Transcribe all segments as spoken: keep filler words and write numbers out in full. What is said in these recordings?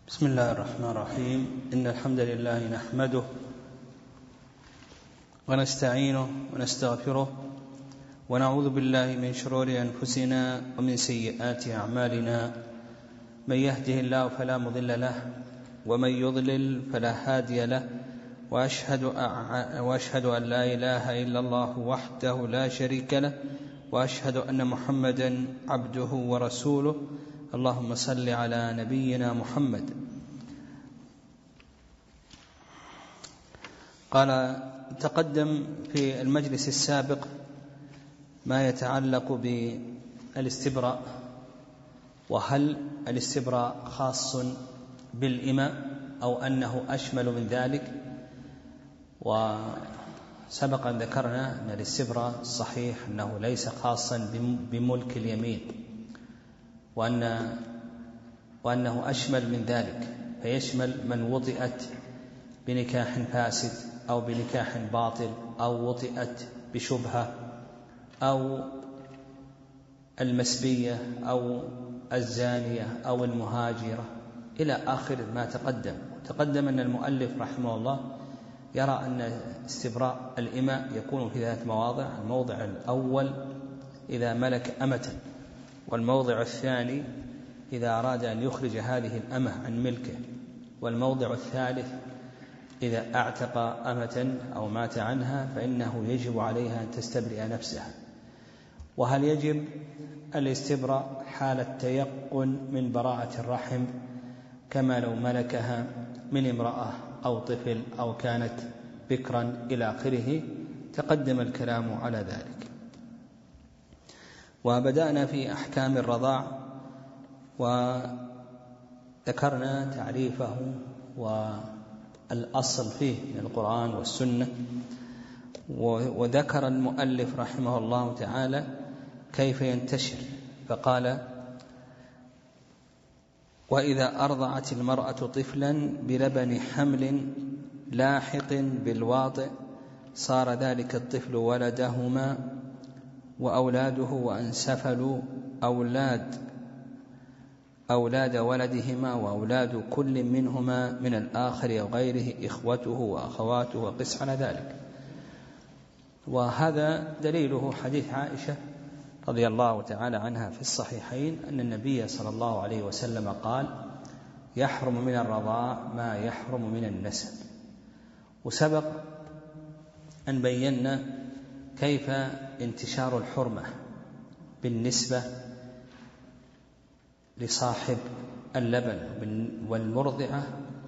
بسم الله الرحمن الرحيم. إن الحمد لله نحمده ونستعينه ونستغفره ونعوذ بالله من شرور أنفسنا ومن سيئات أعمالنا. من يهده الله فلا مضل له ومن يضلل فلا هادي له، وأشهد, وأشهد أن لا إله إلا الله وحده لا شريك له، وأشهد أن محمدا عبده ورسوله. اللهم صل على نبينا محمد. قال تقدم في المجلس السابق ما يتعلق بالاستبراء، وهل الاستبراء خاص بالإماء أو أنه أشمل من ذلك. وسبق أن ذكرنا أن الاستبراء الصحيح أنه ليس خاصا بملك اليمين، وأن وأنه أشمل من ذلك، فيشمل من وطئت بنكاح فاسد أو بنكاح باطل أو وطئت بشبهة أو المسبية أو الزانية أو المهاجرة إلى آخر ما تقدم. تقدم أن المؤلف رحمه الله يرى أن استبراء الإماء يكون في ثلاث مواضع: الموضع الأول إذا ملك أمة، والموضع الثاني إذا أراد أن يخرج هذه الأمة عن ملكه، والموضع الثالث إذا اعتق أمة أو مات عنها فإنه يجب عليها أن تستبرئ نفسها. وهل يجب الاستبراء حال التيقن من براءة الرحم كما لو ملكها من امرأة أو طفل أو كانت بكرا إلى آخره؟ تقدم الكلام على ذلك. وبدأنا في أحكام الرضاع وذكرنا تعريفه والأصل فيه من القرآن والسنة. وذكر المؤلف رحمه الله تعالى كيف ينتشر، فقال: وإذا أرضعت المرأة طفلا بلبن حمل لاحق بالواطئ صار ذلك الطفل ولدهما وأولاده، وأن سفلوا أولاد أولاد ولدهما وأولاد كل منهما من الآخر أو غيره إخوته وأخواته، وقس على ذلك. وهذا دليله حديث عائشة رضي الله تعالى عنها في الصحيحين أن النبي صلى الله عليه وسلم قال: يحرم من الرضاع ما يحرم من النسب. وسبق أن بينا كيف انتشار الحرمة بالنسبة لصاحب اللبن والمرضعة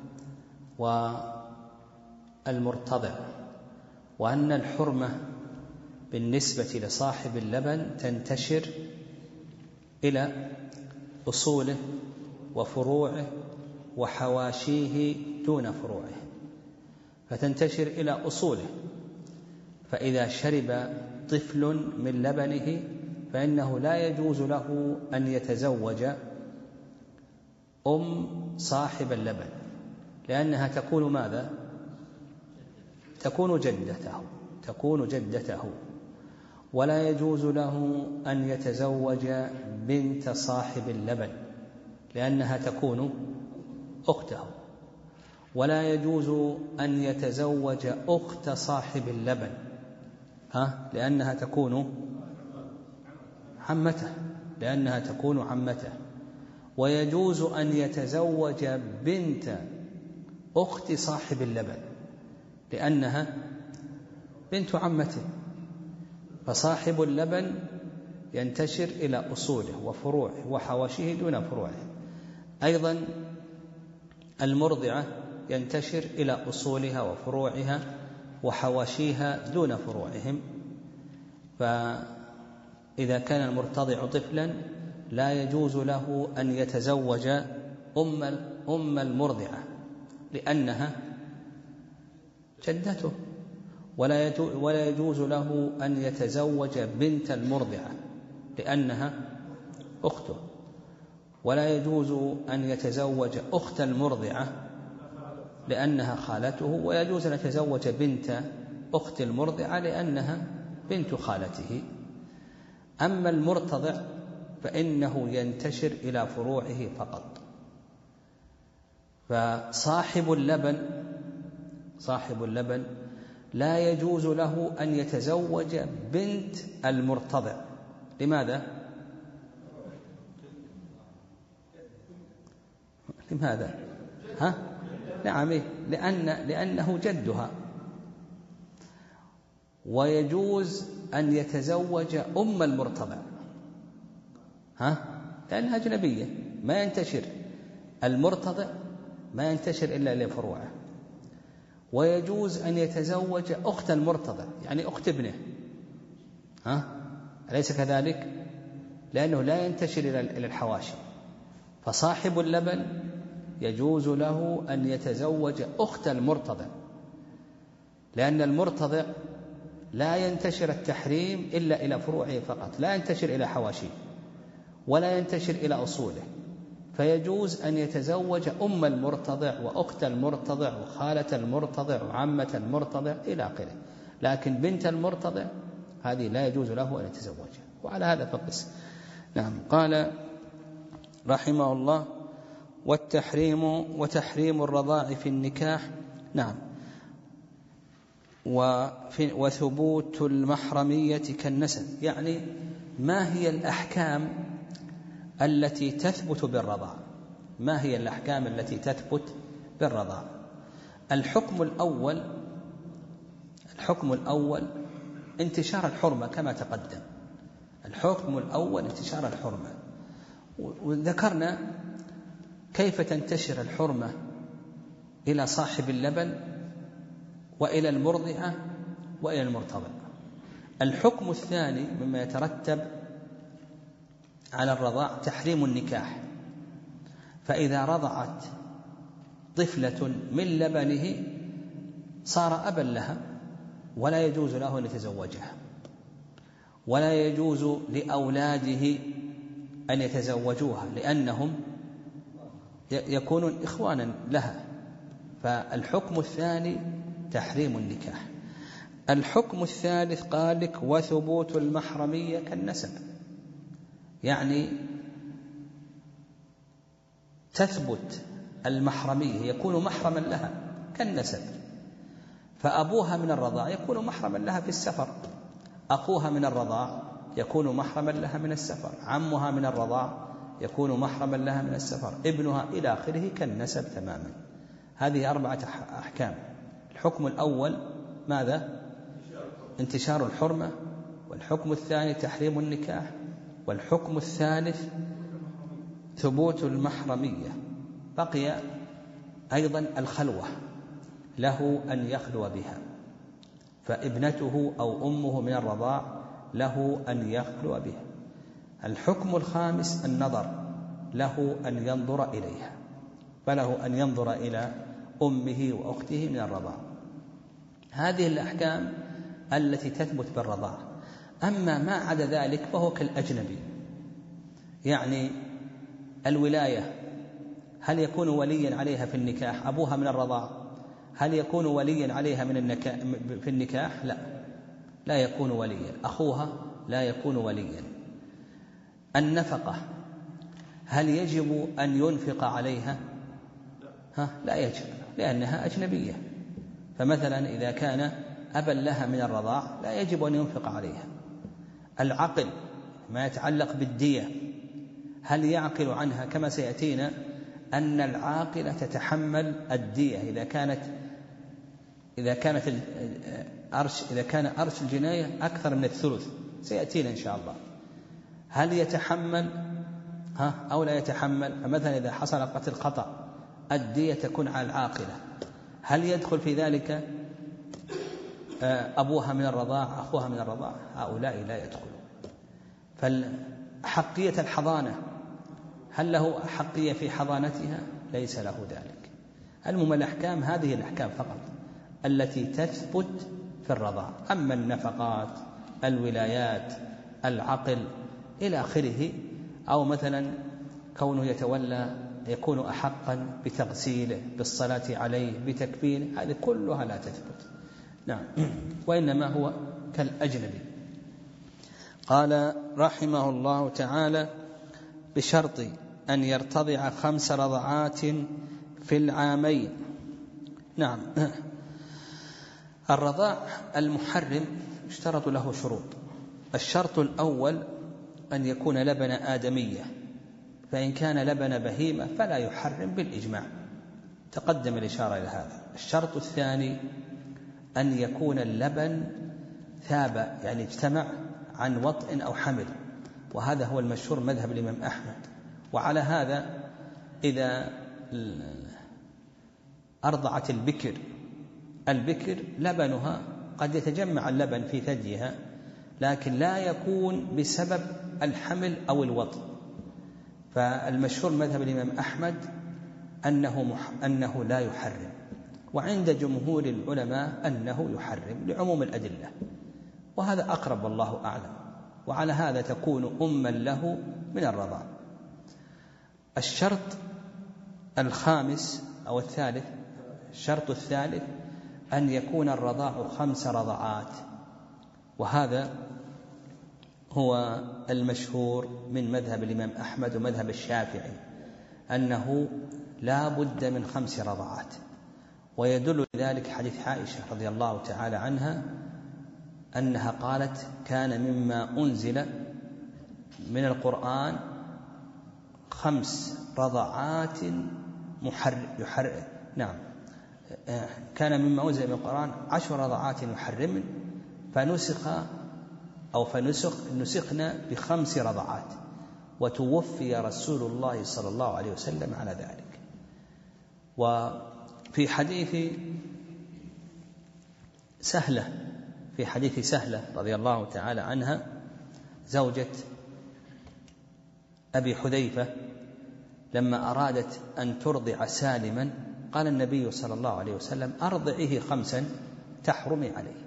والمرتضع، وأن الحرمة بالنسبة لصاحب اللبن تنتشر إلى أصوله وفروعه وحواشيه دون فروعه، فتنتشر إلى أصوله. فإذا شرب طفل من لبنه فإنه لا يجوز له أن يتزوج أم صاحب اللبن، لأنها تكون ماذا؟ تكون جدته تكون جدته ولا يجوز له أن يتزوج بنت صاحب اللبن لأنها تكون أخته، ولا يجوز أن يتزوج أخت صاحب اللبن ها لأنها تكون عمته لأنها تكون عمته ويجوز أن يتزوج بنت أخت صاحب اللبن لأنها بنت عمته. فصاحب اللبن ينتشر إلى أصوله وفروعه وحواشيه دون فروعه. أيضا المرضعة ينتشر إلى أصولها وفروعها وحواشيها دون فروعهم. فإذا كان المرتضع طفلا لا يجوز له أن يتزوج أم أم المرضعة لأنها جدته، ولا يجوز له أن يتزوج بنت المرضعة لأنها أخته، ولا يجوز أن يتزوج أخت المرضعة لأنها خالته، ويجوز أن يتزوج بنت أخت المرضعة لأنها بنت خالته. أما المرتضع فإنه ينتشر إلى فروعه فقط. فصاحب اللبن صاحب اللبن لا يجوز له أن يتزوج بنت المرتضع. لماذا؟ لماذا؟ ها؟ نعم، لأن لأنه جدها. ويجوز أن يتزوج أم المرتضع، ها؟ لأنها أجنبية، ما ينتشر المرتضع، ما ينتشر إلا لفروعه. ويجوز أن يتزوج أخت المرتضع، يعني أخت ابنه، ها؟ أليس كذلك؟ لأنه لا ينتشر إلى الحواشي. فصاحب اللبن يجوز له أن يتزوج أخت المرتضع، لأن المرتضع لا ينتشر التحريم إلا إلى فروعه فقط، لا ينتشر إلى حواشيه ولا ينتشر إلى أصوله. فيجوز أن يتزوج أم المرتضع وأخت المرتضع وخالة المرتضع وعمة المرتضع إلى آخره، لكن بنت المرتضع هذه لا يجوز له أن يتزوجها. وعلى هذا فقس. نعم. قال رحمه الله: والتحريم وتحريم الرضاع في النكاح. نعم. وثبوت المحرمية كالنسب، يعني ما هي الأحكام التي تثبت بالرضاع؟ ما هي الأحكام التي تثبت بالرضاع؟ الحكم الأول الحكم الأول انتشار الحرمة كما تقدم. الحكم الأول انتشار الحرمة، وذكرنا كيف تنتشر الحرمة إلى صاحب اللبن وإلى المرضعة وإلى المرتضع. الحكم الثاني مما يترتب على الرضاع تحريم النكاح، فإذا رضعت طفلة من لبنه صار أبا لها ولا يجوز له أن يتزوجها، ولا يجوز لأولاده أن يتزوجوها لأنهم يكونون إخوانا لها. فالحكم الثاني تحريم النكاح. الحكم الثالث قال لك: وثبوت المحرمية كالنسب، يعني تثبت المحرمية، يكون محرما لها كالنسب. فأبوها من الرضاع يكون محرما لها في السفر، أخوها من الرضاع يكون محرما لها من السفر، عمها من الرضاع يكون محرما لها من السفر، ابنها إلى آخره كالنسب تماما. هذه أربعة أحكام. الحكم الأول ماذا؟ انتشار الحرمة، والحكم الثاني تحريم النكاح، والحكم الثالث ثبوت المحرمية. بقي أيضا الخلوة، له أن يخلو بها، فابنته أو أمه من الرضاع له أن يخلو بها. الحكم الخامس النظر، له أن ينظر إليها، فله أن ينظر إلى أمه وأخته من الرضاع. هذه الأحكام التي تثبت بالرضاع. أما ما عدا ذلك فهو كالأجنبي، يعني الولاية، هل يكون وليا عليها في النكاح؟ أبوها من الرضاع، هل يكون وليا عليها من النكاح في النكاح؟ لا، لا يكون وليا. أخوها لا يكون وليا. النفقة، هل يجب أن ينفق عليها؟ ها؟ لا يجب، لأنها أجنبية. فمثلا إذا كان أبا لها من الرضاع لا يجب أن ينفق عليها. العقل، ما يتعلق بالدية، هل يعقل عنها؟ كما سيأتينا أن العاقلة تتحمل الدية إذا كانت إذا كانت أرش إذا كان أرش الجناية أكثر من الثلث، سيأتينا إن شاء الله. هل يتحمل ها أو لا يتحمل؟ فمثلا إذا حصل قتل خطأ الدية تكون على العاقلة. هل يدخل في ذلك أبوها من الرضاع، أخوها من الرضاع؟ هؤلاء لا يدخلون. فحقية الحضانة، هل له حقية في حضانتها؟ ليس له ذلك. المهم الأحكام هذه الأحكام فقط التي تثبت في الرضاع. أما النفقات، الولايات، العقل إلى آخره، أو مثلا كونه يتولى يكون أحقا بتغسيله، بالصلاة عليه، بتكفينه، هذه كلها لا تثبت. نعم، وإنما هو كالأجنبي. قال رحمه الله تعالى: بشرط أن يرتضع خمس رضعات في العامين. نعم. الرضاع المحرم اشترط له شروط. الشرط الأول أن يكون لبن آدمية، فإن كان لبن بهيمة فلا يحرم بالإجماع، تقدم الإشارة إلى هذا. الشرط الثاني أن يكون اللبن ثاب، يعني اجتمع عن وطء أو حمل، وهذا هو المشهور مذهب الإمام أحمد. وعلى هذا إذا أرضعت البكر البكر لبنها قد يتجمع اللبن في ثديها، لكن لا يكون بسبب الحمل أو الوطء. فالمشهور مذهب الإمام أحمد أنه, مح... أنه لا يحرم، وعند جمهور العلماء أنه يحرم لعموم الأدلة، وهذا أقرب والله أعلم. وعلى هذا تكون أما له من الرضاع. الشرط الخامس أو الثالث، الشرط الثالث أن يكون الرضاع خمس رضعات، وهذا هو المشهور من مذهب الإمام أحمد ومذهب الشافعي، أنه لا بد من خمس رضعات. ويدل ذلك حديث عائشة رضي الله تعالى عنها أنها قالت: كان مما أنزل من القرآن خمس رضعات محرم يحرم نعم كان مما أنزل من القرآن عشر رضعات محرم، فنسخ أو فنسخ نسخنا بخمس رضعات، وتوفي رسول الله صلى الله عليه وسلم على ذلك. وفي حديث سهلة في حديث سهلة رضي الله تعالى عنها زوجة أبي حذيفة، لما أرادت أن ترضع سالما قال النبي صلى الله عليه وسلم: أرضعه خمسا تحرمي عليه.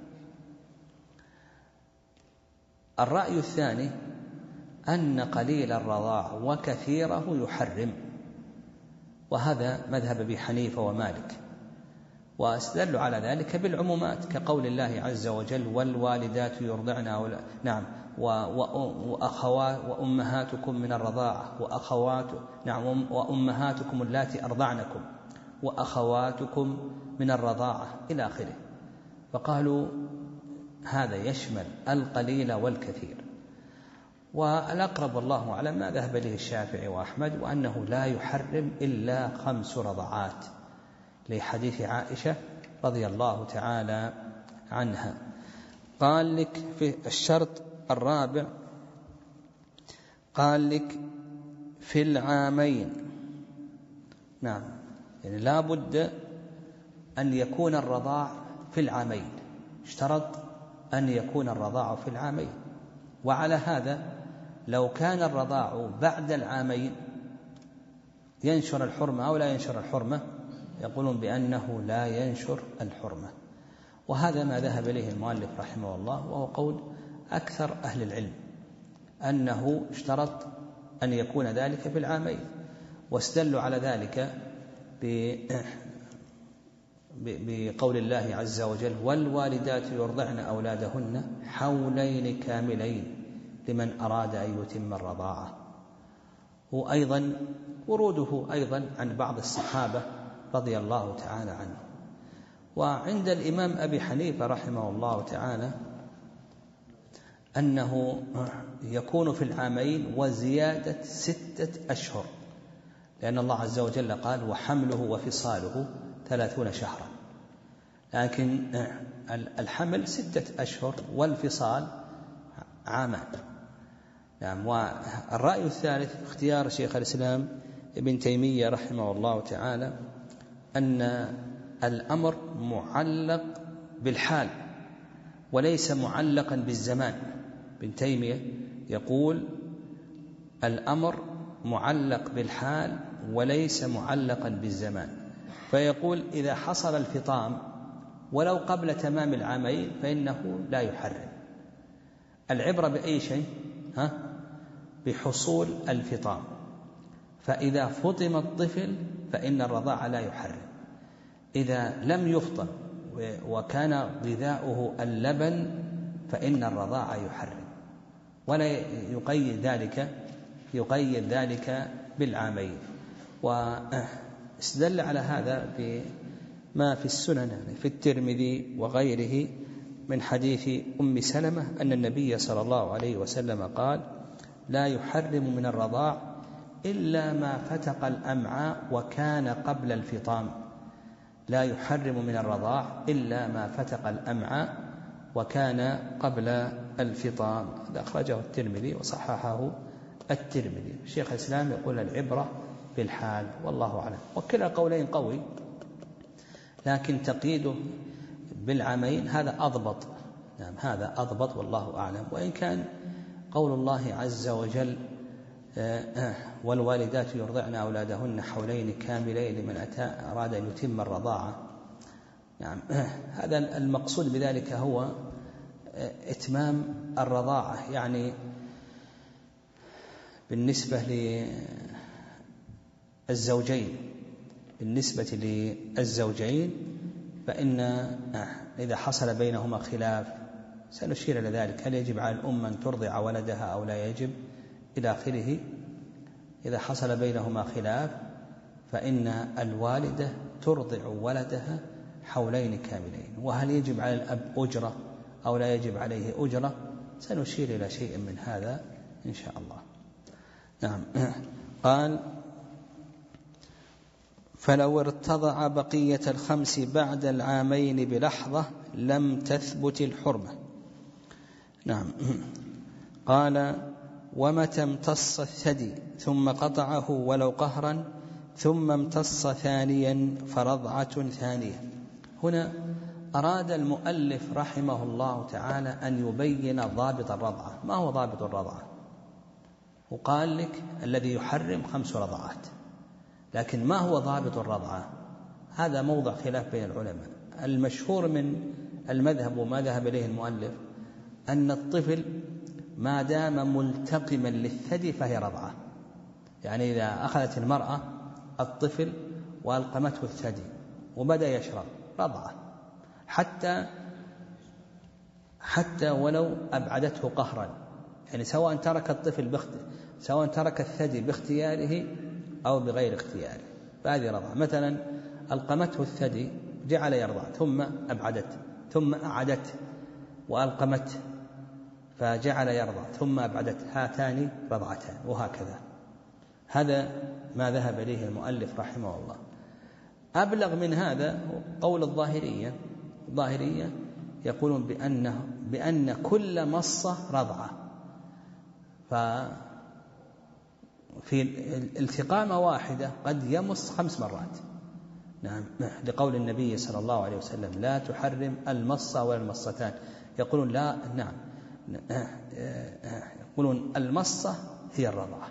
الرأي الثاني أن قليل الرضاع وكثيره يحرم، وهذا مذهب أبي حنيفة ومالك، واستدلوا على ذلك بالعمومات كقول الله عز وجل: والوالدات يرضعن أولا نعم وأخوات وأمهاتكم من الرضاعة وأخوات نعم وأمهاتكم اللاتي أرضعنكم وأخواتكم من الرضاعة إلى آخره. فقالوا هذا يشمل القليل والكثير. والأقرب والله أعلم ما ذهب إليه الشافعي وأحمد، وأنه لا يحرم إلا خمس رضعات، لحديث عائشة رضي الله تعالى عنها. قال لك في الشرط الرابع، قال لك في العامين. نعم، يعني لا بد أن يكون الرضاع في العامين، اشترط أن يكون الرضاع في العامين. وعلى هذا لو كان الرضاع بعد العامين ينشر الحرمة أو لا ينشر الحرمة، يقولون بأنه لا ينشر الحرمة. وهذا ما ذهب إليه المؤلف رحمه الله، وهو قول أكثر أهل العلم، أنه اشترط أن يكون ذلك في العامين. واستدلوا على ذلك بقول الله عز وجل: والوالدات يرضعن أولادهن حولين كاملين لمن أراد أن يتم الرضاعة. وأيضا وروده أيضا عن بعض الصحابة رضي الله تعالى عنه. وعند الإمام أبي حنيفة رحمه الله تعالى أنه يكون في العامين وزيادة ستة أشهر، لأن الله عز وجل قال: وحمله وفصاله ثلاثون شهرا، لكن الحمل ستة أشهر والفصال عامان. نعم. والرأي الثالث اختيار شيخ الإسلام ابن تيمية رحمه الله تعالى أن الأمر معلق بالحال وليس معلقا بالزمان. ابن تيمية يقول الأمر معلق بالحال وليس معلقا بالزمان، فيقول إذا حصل الفطام ولو قبل تمام العامين فإنه لا يحرم. العبرة بأي شيء؟ ها؟ بحصول الفطام. فإذا فطم الطفل فإن الرضاعة لا يحرم. إذا لم يفطم وكان غذاؤه اللبن فإن الرضاعة يحرم، ولا يقيد ذلك يقيد ذلك بالعامين. استدل على هذا بما في السنن في الترمذي وغيره من حديث أم سلمة أن النبي صلى الله عليه وسلم قال: لا يحرم من الرضاع إلا ما فتق الأمعاء وكان قبل الفطام. لا يحرم من الرضاع إلا ما فتق الأمعاء وكان قبل الفطام. هذا أخرجه الترمذي وصححه الترمذي. شيخ الإسلام يقول: العبرة بالحال، والله أعلم. وكلا قولين قوي، لكن تقييده بالعمين هذا أضبط. نعم هذا أضبط والله أعلم. وإن كان قول الله عز وجل: والوالدات يرضعن أولادهن حولين كاملين لمن أتى أراد أن يتم الرضاعة. نعم هذا المقصود بذلك هو إتمام الرضاعة، يعني بالنسبة للزوجين بالنسبة للزوجين فإن إذا حصل بينهما خلاف سنشير إلى ذلك، هل يجب على الأم أن ترضع ولدها أو لا يجب إلى آخره. إذا حصل بينهما خلاف فإن الوالدة ترضع ولدها حولين كاملين. وهل يجب على الأب أجرة أو لا يجب عليه أجرة، سنشير إلى شيء من هذا إن شاء الله. نعم قال: فلو ارتضع بقية الخمس بعد العامين بلحظة لم تثبت الحرمة. نعم قال: ومتى امتص الثدي ثم قطعه ولو قهرا ثم امتص ثانيا فرضعة ثانية. هنا أراد المؤلف رحمه الله تعالى أن يبين ضابط الرضعة. ما هو ضابط الرضعة؟ وقال لك الذي يحرم خمس رضعات، لكن ما هو ضابط الرضعة؟ هذا موضع خلاف بين العلماء. المشهور من المذهب وما ذهب إليه المؤلف أن الطفل ما دام ملتقما للثدي فهي رضعة. يعني إذا أخذت المرأة الطفل وألقمته الثدي وبدأ يشرب رضعة، حتى حتى ولو أبعدته قهرا، يعني سواء ترك الطفل بخت... سواء ترك الثدي باختياره أو بغير اختياره، فهذه رضعة. مثلا ألقمته الثدي جعل يرضع ثم أبعدته ثم أعدته وألقمته فجعل يرضع ثم أبعدته، هاتان رضعتان، وهكذا. هذا ما ذهب إليه المؤلف رحمه الله. أبلغ من هذا قول الظاهرية. الظاهرية يقولون بأنه بأن كل مصة رضعة، ففي التقامة واحدة قد يمص خمس مرات. نعم لقول النبي صلى الله عليه وسلم: لا تحرم المصة ولا المصتان. يقولون لا نعم يقولون المصة هي الرضعة.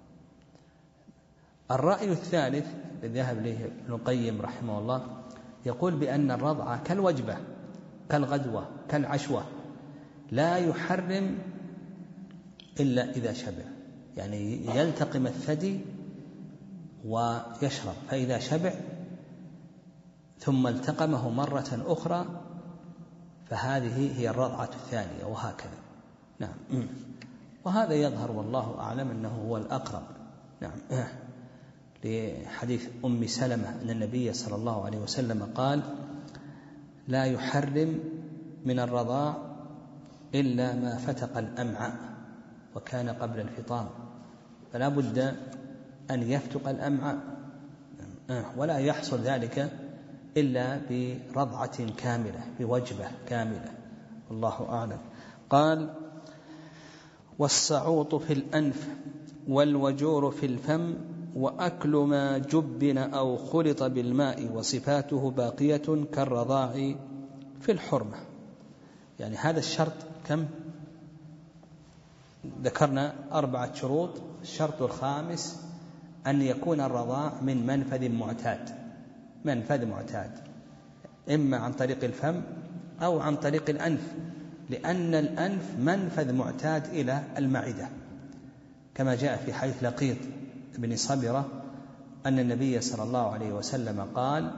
الرأي الثالث الذي ذهب إليه ابن القيم رحمه الله يقول بأن الرضعة كالوجبة كالغدوة كالعشوة، لا يحرم إلا إذا شبع، يعني يلتقم الثدي ويشرب، فإذا شبع ثم التقمه مرة أخرى فهذه هي الرضعة الثانية، وهكذا. نعم وهذا يظهر والله أعلم أنه هو الأقرب. نعم لحديث أم سلمة أن النبي صلى الله عليه وسلم قال: لا يحرم من الرضاع إلا ما فتق الأمعاء وكان قبل الفطام. فلا بد أن يفتق الأمعاء، ولا يحصل ذلك إلا برضعة كاملة بوجبة كاملة، والله أعلم. قال: والسعوط في الأنف والوجور في الفم وأكل ما جبن أو خلط بالماء وصفاته باقية كالرضاع في الحرمة. يعني هذا الشرط كم؟ ذكرنا أربعة شروط. الشرط الخامس أن يكون الرضاع من منفذ معتاد، منفذ معتاد إما عن طريق الفم أو عن طريق الأنف، لأن الأنف منفذ معتاد إلى المعدة، كما جاء في حديث لقيط بن صبرة أن النبي صلى الله عليه وسلم قال: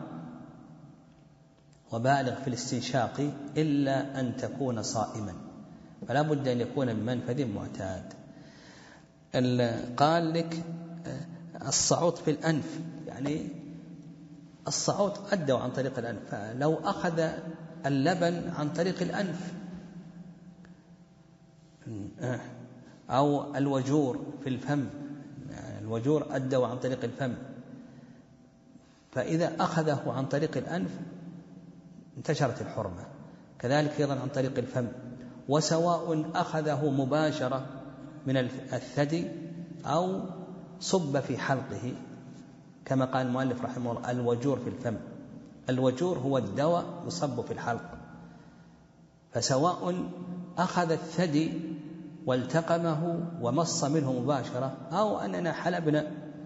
وبالغ في الاستنشاق إلا أن تكون صائما. فلا بد أن يكون من منفذ معتاد. قال لك الصعوط في الأنف، يعني الصعود أدوا عن طريق الأنف، فلو أخذ اللبن عن طريق الأنف أو الوجور في الفم، الوجور أدوا عن طريق الفم، فإذا أخذه عن طريق الأنف انتشرت الحرمة، كذلك أيضا عن طريق الفم. وسواء أخذه مباشرة من الثدي أو صب في حلقه، كما قال المؤلف رحمه الله الوجور في الفم، الوجور هو الدواء يصب في الحلق، فسواء أخذ الثدي والتقمه ومص منه مباشرة، أو أننا حلبنا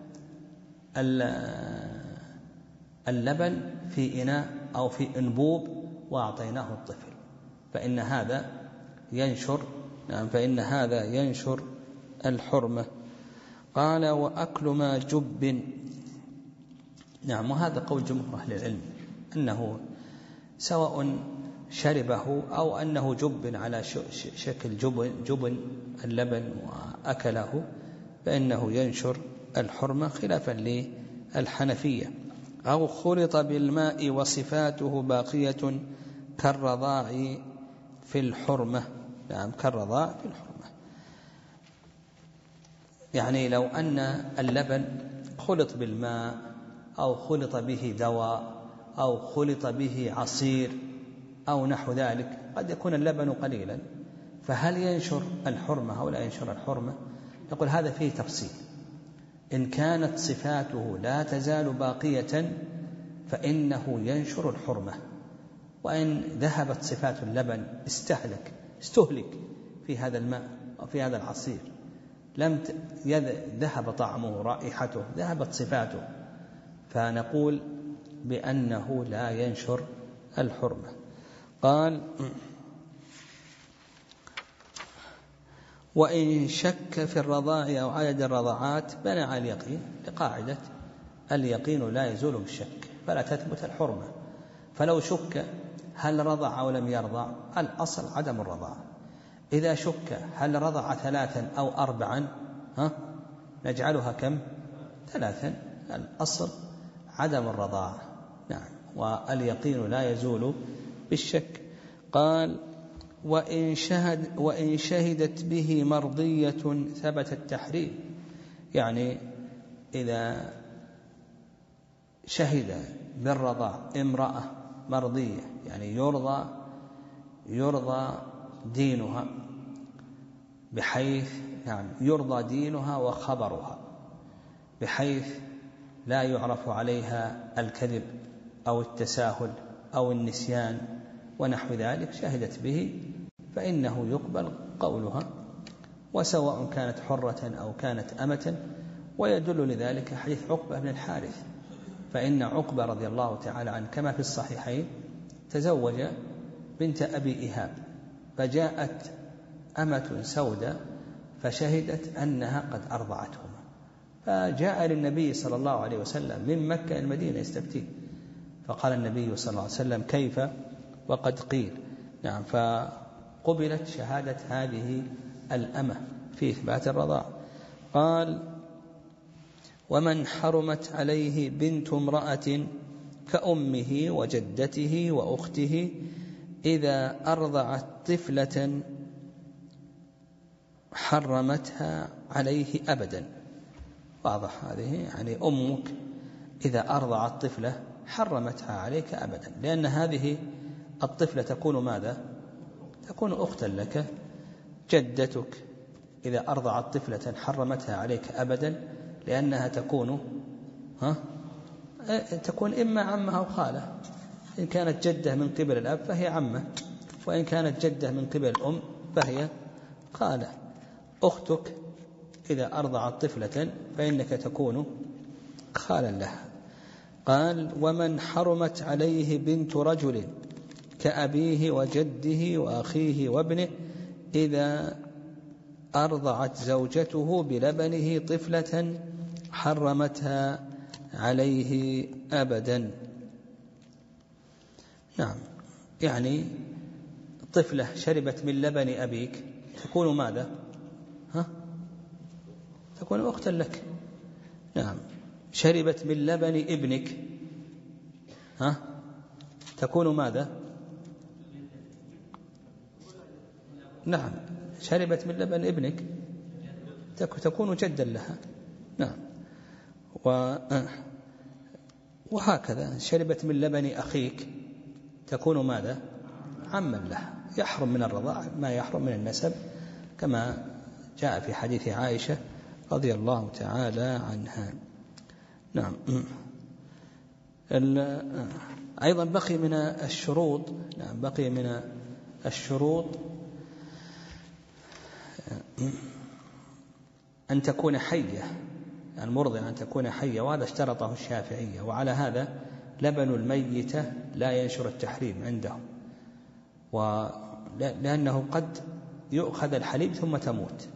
اللبن في إناء أو في أنبوب وأعطيناه الطفل، فإن هذا ينشر نعم فإن هذا ينشر الحرمة. قال وأكل ما جب، نعم وهذا قول جمهور أهل العلم أنه سواء شربه أو أنه جب على شكل جبن, جبن اللبن وأكله فإنه ينشر الحرمة، خلافا للحنفية. أو خلط بالماء وصفاته باقية كالرضاع في الحرمة، نعم كالرضاع في الحرمة، يعني لو أن اللبن خلط بالماء أو خلط به دواء أو خلط به عصير أو نحو ذلك، قد يكون اللبن قليلا، فهل ينشر الحرمة أو لا ينشر الحرمة؟ نقول هذا فيه تفصيل. إن كانت صفاته لا تزال باقية فإنه ينشر الحرمة، وإن ذهبت صفات اللبن استهلك استهلك في هذا الماء أو في هذا العصير، لم ذهب طعمه رائحته ذهبت صفاته، فنقول بأنه لا ينشر الحرمة. قال وإن شك في الرضاع أو عدد الرضاعات بنى على اليقين لقاعدة اليقين لا يزول بالشك، فلا تثبت الحرمة. فلو شك هل رضع أو لم يرضع، الأصل عدم الرضاع. إذا شك هل رضع ثلاثا أو أربعا، ها نجعلها كم؟ ثلاثا، الأصل عدم الرضاعة. نعم، واليقين لا يزول بالشك. قال وإن, شهد وإن شهدت به مرضية ثبت التحريم، يعني إذا شهد بالرضاع امرأة مرضية، يعني يرضى يرضى دينها، بحيث يعني يرضى دينها وخبرها، بحيث لا يعرف عليها الكذب أو التساهل أو النسيان ونحو ذلك، شهدت به فإنه يقبل قولها، وسواء كانت حرة أو كانت أمة. ويدل لذلك حديث عقبة بن الحارث، فإن عقبة رضي الله تعالى عنه كما في الصحيحين تزوج بنت أبي إيهاب، فجاءت أمة سوداء فشهدت أنها قد أرضعتهما، فجاء للنبي صلى الله عليه وسلم من مكة المدينة يستفتيه، فقال النبي صلى الله عليه وسلم كيف وقد قيل. نعم، فقبلت شهادة هذه الأمة في إثبات الرضاع. قال ومن حرمت عليه بنت امرأة كأمه وجدته وأخته إذا أرضعت طفلة حرمتها عليه أبدا. واضح هذه، يعني أمك إذا أرضعت طفلة حرمتها عليك أبدا، لأن هذه الطفلة تكون ماذا؟ تكون أختا لك. جدتك إذا أرضعت طفلة حرمتها عليك أبدا، لأنها تكون ها تكون إما عمها أو خالة. إن كانت جدة من قبل الأب فهي عمة، وإن كانت جدة من قبل الأم فهي خالة. أختك إذا أرضعت طفلة فإنك تكون خالا لها. قال ومن حرمت عليه بنت رجل كأبيه وجده وأخيه وابنه إذا أرضعت زوجته بلبنه طفلة حرمتها عليه أبدا. نعم، يعني طفلة شربت من لبن أبيك تكون ماذا؟ ها؟ تكون أختا لك. نعم، شربت من لبن ابنك ها تكون ماذا؟ نعم شربت من لبن ابنك تكون جدا لها. نعم وهكذا شربت من لبن أخيك تكون ماذا؟ عما لها. يحرم من الرضاع ما يحرم من النسب كما جاء في حديث عائشة رضي الله تعالى عنها. نعم. أيضا بقي من الشروط نعم بقي من الشروط أن تكون حية، المرضع أن تكون حية، وهذا اشترطه الشافعية، وعلى هذا لبن الميتة لا ينشر التحريم عندهم، لأنه قد يؤخذ الحليب ثم تموت،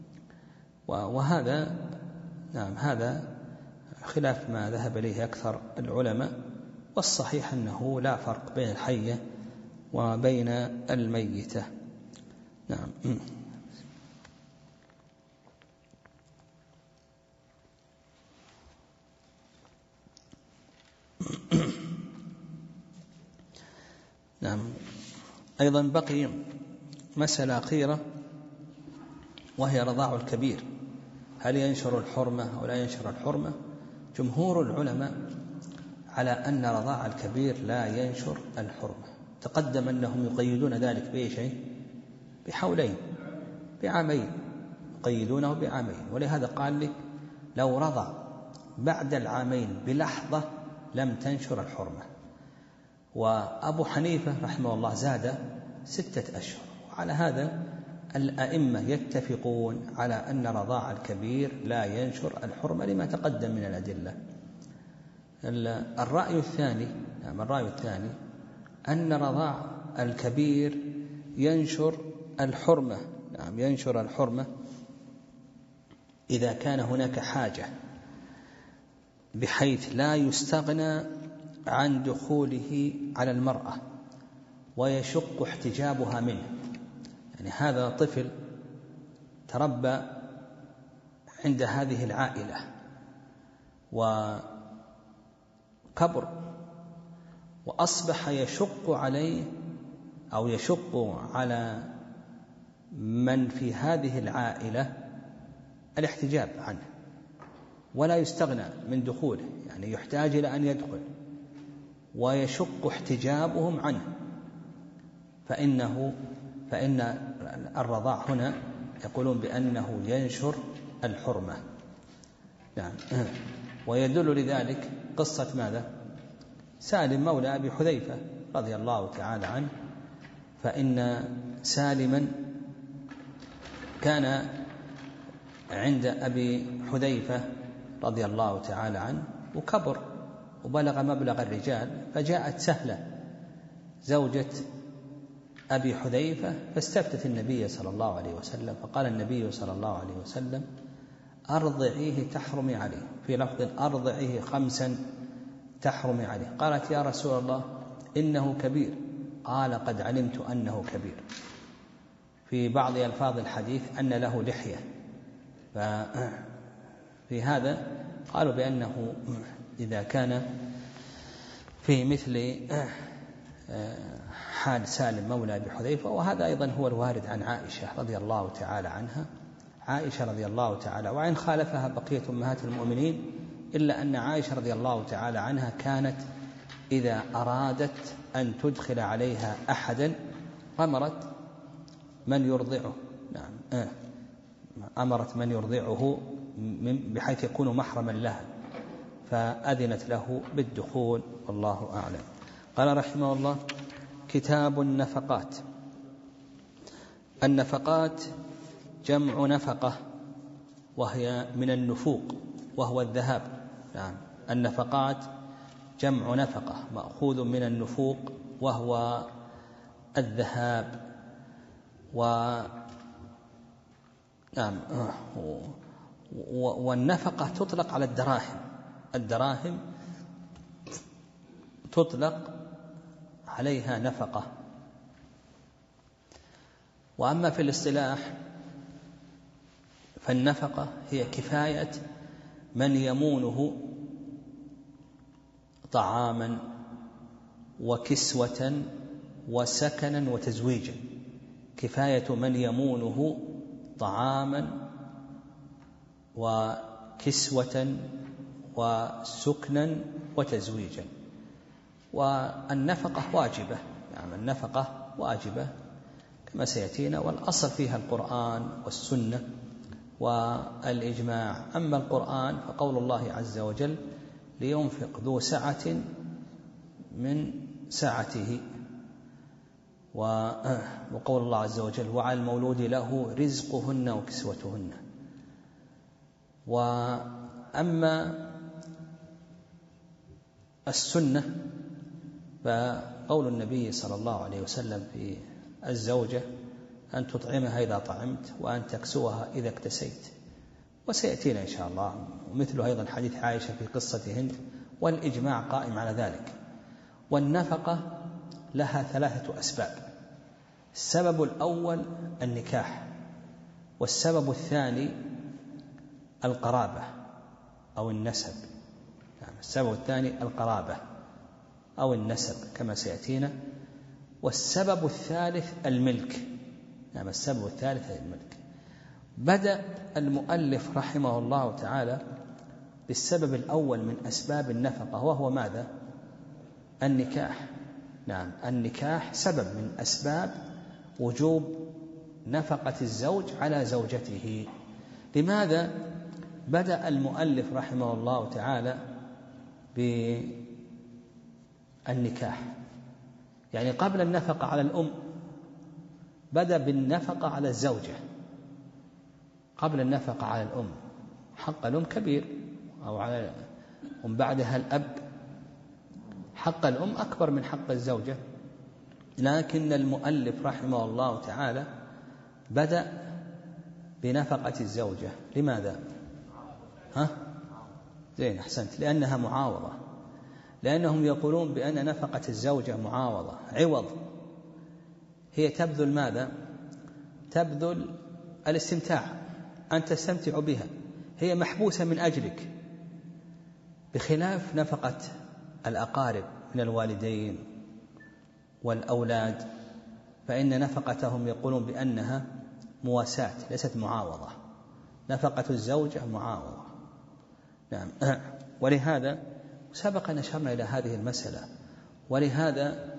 وهذا نعم هذا خلاف ما ذهب إليه أكثر العلماء، والصحيح أنه لا فرق بين الحية وبين الميتة. نعم. نعم. أيضا بقي مسألة أخيرة وهي رضاع الكبير، هل ينشر الحرمة أو لا ينشر الحرمة؟ جمهور العلماء على أن رضاع الكبير لا ينشر الحرمة. تقدم أنهم يقيدون ذلك بأي شيء؟ بحولين، بعامين، يقيدونه بعامين، ولهذا قال لك لو رضع بعد العامين بلحظة لم تنشر الحرمة. وأبو حنيفة رحمه الله زاد ستة أشهر، وعلى هذا الأئمة يتفقون على أن رضاع الكبير لا ينشر الحرمة لما تقدم من الأدلة. الرأي الثاني نعم الرأي الثاني أن رضاع الكبير ينشر الحرمة نعم ينشر الحرمة إذا كان هناك حاجة بحيث لا يستغنى عن دخوله على المرأة ويشق احتجابها منه. يعني هذا طفل تربى عند هذه العائلة وكبر وأصبح يشق عليه أو يشق على من في هذه العائلة الاحتجاب عنه، ولا يستغنى من دخوله، يعني يحتاج إلى أن يدخل ويشق احتجابهم عنه، فإنه فإن الرضاع هنا يقولون بأنه ينشر الحرمة. نعم. ويدل لذلك قصة ماذا؟ سالم مولى أبي حذيفة رضي الله تعالى عنه، فإن سالما كان عند أبي حذيفة رضي الله تعالى عنه وكبر وبلغ مبلغ الرجال، فجاءت سهلة زوجة أبي حذيفة فاستفتت النبي صلى الله عليه وسلم، فقال النبي صلى الله عليه وسلم أرضعيه تحرمي عليه، في لفظ أرضعيه خمسا تحرمي عليه. قالت يا رسول الله إنه كبير، قال قد علمت أنه كبير. في بعض ألفاظ الحديث أن له لحية، ففي هذا قالوا بأنه إذا كان في مثل حال سالم مولى أبي حذيفة، وهذا أيضا هو الوارد عن عائشة رضي الله تعالى عنها. عائشة رضي الله تعالى، وإن خالفها بقية أمهات المؤمنين إلا أن عائشة رضي الله تعالى عنها كانت إذا أرادت أن تدخل عليها أحدا أمرت من يرضعه نعم أمرت من يرضعه بحيث يكون محرما لها، فأذنت له بالدخول، والله أعلم. قال رحمه الله: كتاب النفقات. النفقات جمع نفقة، وهي من النفوق وهو الذهاب. نعم، النفقات جمع نفقة مأخوذ من النفوق وهو الذهاب. و نعم والنفقة تطلق على الدراهم، الدراهم تطلق عليها نفقة. وأما في الاصطلاح فالنفقة هي كفاية من يمونه طعاما وكسوة وسكنا وتزويجا، كفاية من يمونه طعاما وكسوة وسكنا وتزويجا. والنفقة واجبة، يعني النفقة واجبة كما سيأتينا، والأصل فيها القرآن والسنة والإجماع. أما القرآن فقول الله عز وجل: لينفق ذو سعة من سعته، وقول الله عز وجل: وعلى المولود له رزقهن وكسوتهن. وأما السنة فقول النبي صلى الله عليه وسلم في الزوجة: أن تطعمها إذا طعمت، وأن تكسوها إذا اكتسيت. وسيأتينا إن شاء الله ومثل أيضا حديث عائشة في قصة هند، والإجماع قائم على ذلك. والنفقة لها ثلاثة أسباب: السبب الأول النكاح، والسبب الثاني القرابة أو النسب، يعني السبب الثاني القرابة أو النسب كما سيأتينا، والسبب الثالث الملك، يعني السبب الثالث الملك. بدأ المؤلف رحمه الله تعالى بالسبب الأول من أسباب النفقة، وهو ماذا؟ النكاح. نعم، النكاح سبب من أسباب وجوب نفقة الزوج على زوجته. لماذا بدأ المؤلف رحمه الله تعالى بالنكاح؟ يعني قبل النفقة على الأم بدأ بالنفقة على الزوجة. قبل النفقة على الأم حق الأم كبير، أو على ومن بعدها الأب، حق الأم أكبر من حق الزوجة، لكن المؤلف رحمه الله تعالى بدأ بنفقة الزوجة. لماذا؟ ها؟ زين، أحسنت، لأنها معاوضة. لأنهم يقولون بأن نفقة الزوجة معاوضة، عوض. هي تبذل ماذا؟ تبذل الاستمتاع، أن تستمتع بها، هي محبوسة من أجلك، بخلاف نفقة الأقارب من الوالدين والأولاد، فإن نفقتهم يقولون بأنها مواساة ليست معاوضة. نفقة الزوجة معاوضة. نعم. ولهذا سبق أن أشرنا إلى هذه المسألة، ولهذا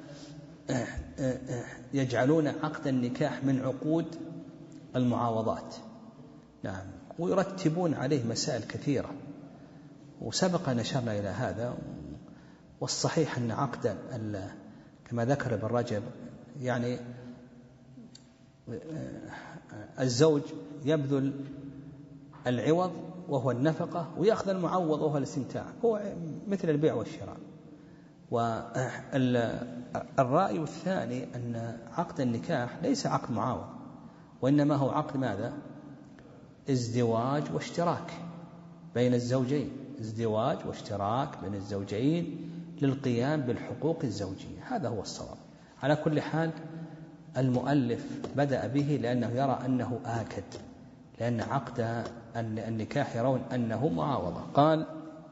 يجعلون عقد النكاح من عقود المعاوضات. نعم، ويرتبون عليه مسائل كثيرة، وسبق أن أشرنا إلى هذا. والصحيح أن عقد كما ذكر ابن رجب، يعني الزوج يبذل العوض وهو النفقة، ويأخذ المعوض وهو الاستمتاع، هو مثل البيع والشراء. والرأي الثاني أن عقد النكاح ليس عقد معاوض، وإنما هو عقد ماذا؟ ازدواج واشتراك بين الزوجين، ازدواج واشتراك بين الزوجين للقيام بالحقوق الزوجية. هذا هو الصواب. على كل حال المؤلف بدأ به لأنه يرى أنه آكد، لأن عقد النكاح يرون أنه معاوضة. قال: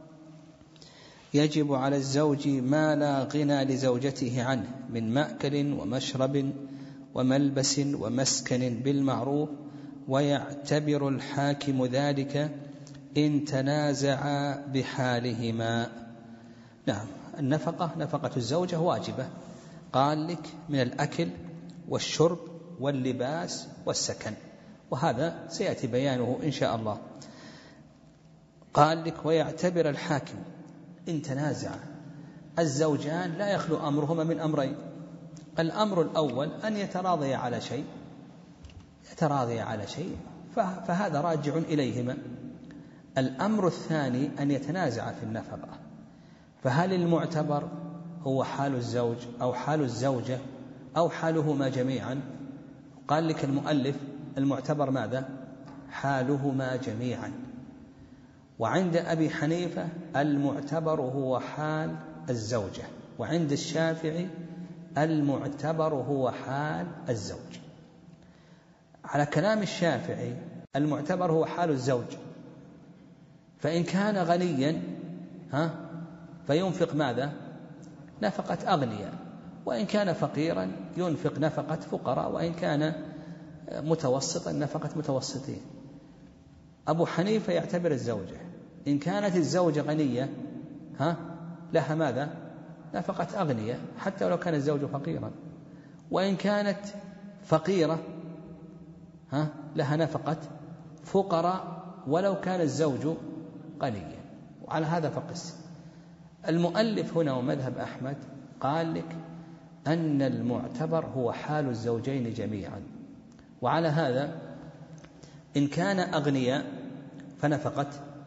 يجب على الزوج ما لا غنى لزوجته عنه من مأكل ومشرب وملبس ومسكن بالمعروف، ويعتبر الحاكم ذلك إن تنازع بحالهما. نعم، النفقة نفقة الزوجة واجبة، قال لك من الأكل والشرب واللباس والسكن، وهذا سيأتي بيانه إن شاء الله. قال لك ويعتبر الحاكم إن تنازع. الزوجان لا يخلو أمرهما من أمرين: الأمر الأول أن يتراضي على شيء، يتراضي على شيء فهذا راجع إليهما. الأمر الثاني أن يتنازع في النفقة، فهل المعتبر هو حال الزوج أو حال الزوجة أو حالهما جميعا؟ قال لك المؤلف المعتبر ماذا؟ حالهما جميعا. وعند أبي حنيفة المعتبر هو حال الزوجة، وعند الشافعي المعتبر هو حال الزوج. على كلام الشافعي المعتبر هو حال الزوج، فإن كان غنيا ها فينفق ماذا؟ نفقة أغنياء، وإن كان فقيرا ينفق نفقة فقراء، وإن كان متوسطا نفقة متوسطين. أبو حنيفة يعتبر الزوجة إن كانت الزوجة غنية ها لها ماذا؟ نفقة أغنياء حتى ولو كان الزوج فقيرا، وإن كانت فقيرة ها لها نفقة فقراء ولو كان الزوج غنيا. وعلى هذا فقس. المؤلف هنا ومذهب أحمد قال لك أن المعتبر هو حال الزوجين جميعا، وعلى هذا إن كان أغنياء فنفقة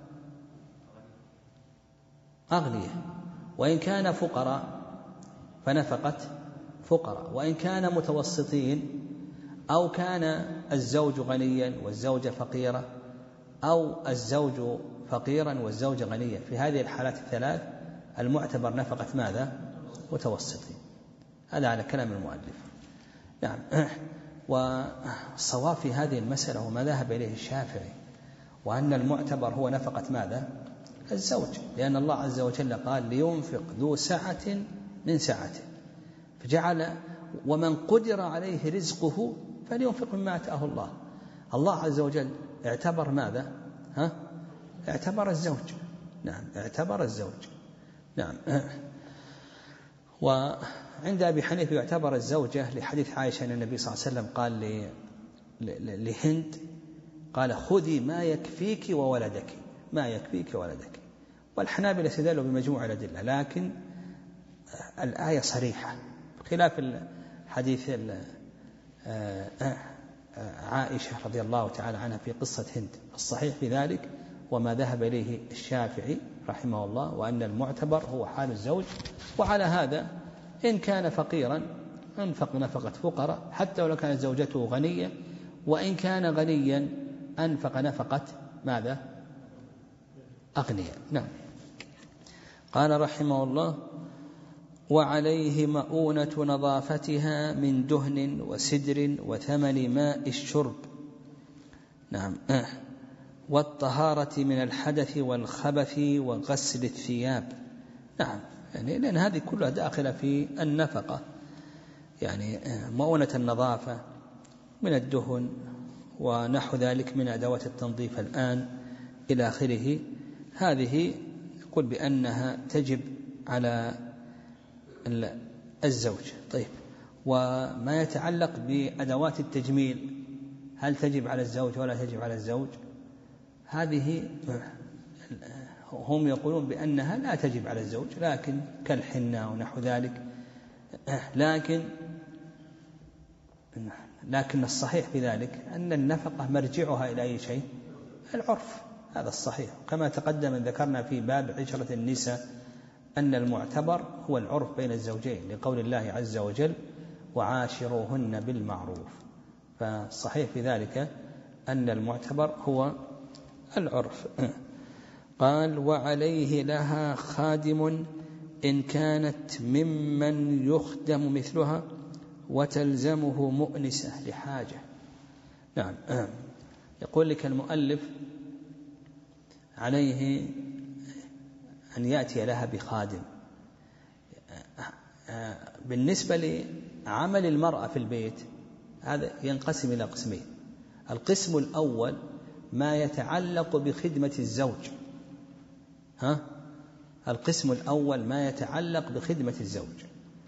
أغنياء، وإن كان فقراء فنفقة فقراء، وإن كان متوسطين أو كان الزوج غنيا والزوجة فقيرة أو الزوج فقيرا والزوجة غنية، في هذه الحالات الثلاث المعتبر نفقة ماذا؟ متوسطين. هذا على كلام المؤلف. نعم. والصواب في هذه المسألة وما ذهب إليه الشافعي، وأن المعتبر هو نفقة ماذا؟ الزوج، لأن الله عز وجل قال لينفق ذو سعة من سعته، فجعل ومن قدر عليه رزقه فلينفق مما آتاه الله. الله عز وجل اعتبر ماذا؟ ها؟ اعتبر الزوج. نعم، اعتبر الزوج. نعم. وعند أبي حنيفة يعتبر الزوجة لحديث عائشة أن النبي صلى الله عليه وسلم قال لهند قال خذي ما يكفيك وولدك، ما يكفيك وولدك. والحنابلة استدلوا بمجموع الأدلة، لكن الآية صريحة خلاف الحديث عائشة رضي الله تعالى عنها في قصة هند. الصحيح في ذلك وما ذهب إليه الشافعي رحمه الله، وأن المعتبر هو حال الزوج. وعلى هذا إن كان فقيرا أنفق نفقة فقراء حتى ولو كانت زوجته غنية، وإن كان غنيا أنفق نفقة ماذا؟ أغنياء. نعم. قال رحمه الله وعليه مؤونة نظافتها من دهن وسدر وثمن ماء الشرب. نعم. والطهارة من الحدث والخبث وغسل الثياب. نعم، يعني لأن هذه كلها داخلة في النفقة، يعني مؤونة النظافة من الدهن ونحو ذلك من أدوات التنظيف الآن إلى آخره، هذه يقول بأنها تجب على الزوج. طيب، وما يتعلق بأدوات التجميل هل تجب على الزوج ولا تجب على الزوج؟ هذه هم يقولون بأنها لا تجب على الزوج، لكن كالحنة ونحو ذلك، لكن لكن الصحيح في ذلك أن النفقة مرجعها إلى أي شيء؟ العرف. هذا الصحيح، كما تقدم ذكرنا في باب عشرة النساء أن المعتبر هو العرف بين الزوجين، لقول الله عز وجل وعاشروهن بالمعروف. فالصحيح في ذلك أن المعتبر هو العرف. قال وعليه لها خادم إن كانت ممن يخدم مثلها وتلزمه مؤنسة لحاجة. نعم. يقول لك المؤلف عليه أن يأتي لها بخادم. بالنسبة لعمل المرأة في البيت هذا ينقسم إلى قسمين. القسم الأول ما يتعلق بخدمة الزوج. ها؟ القسم الأول ما يتعلق بخدمة الزوج.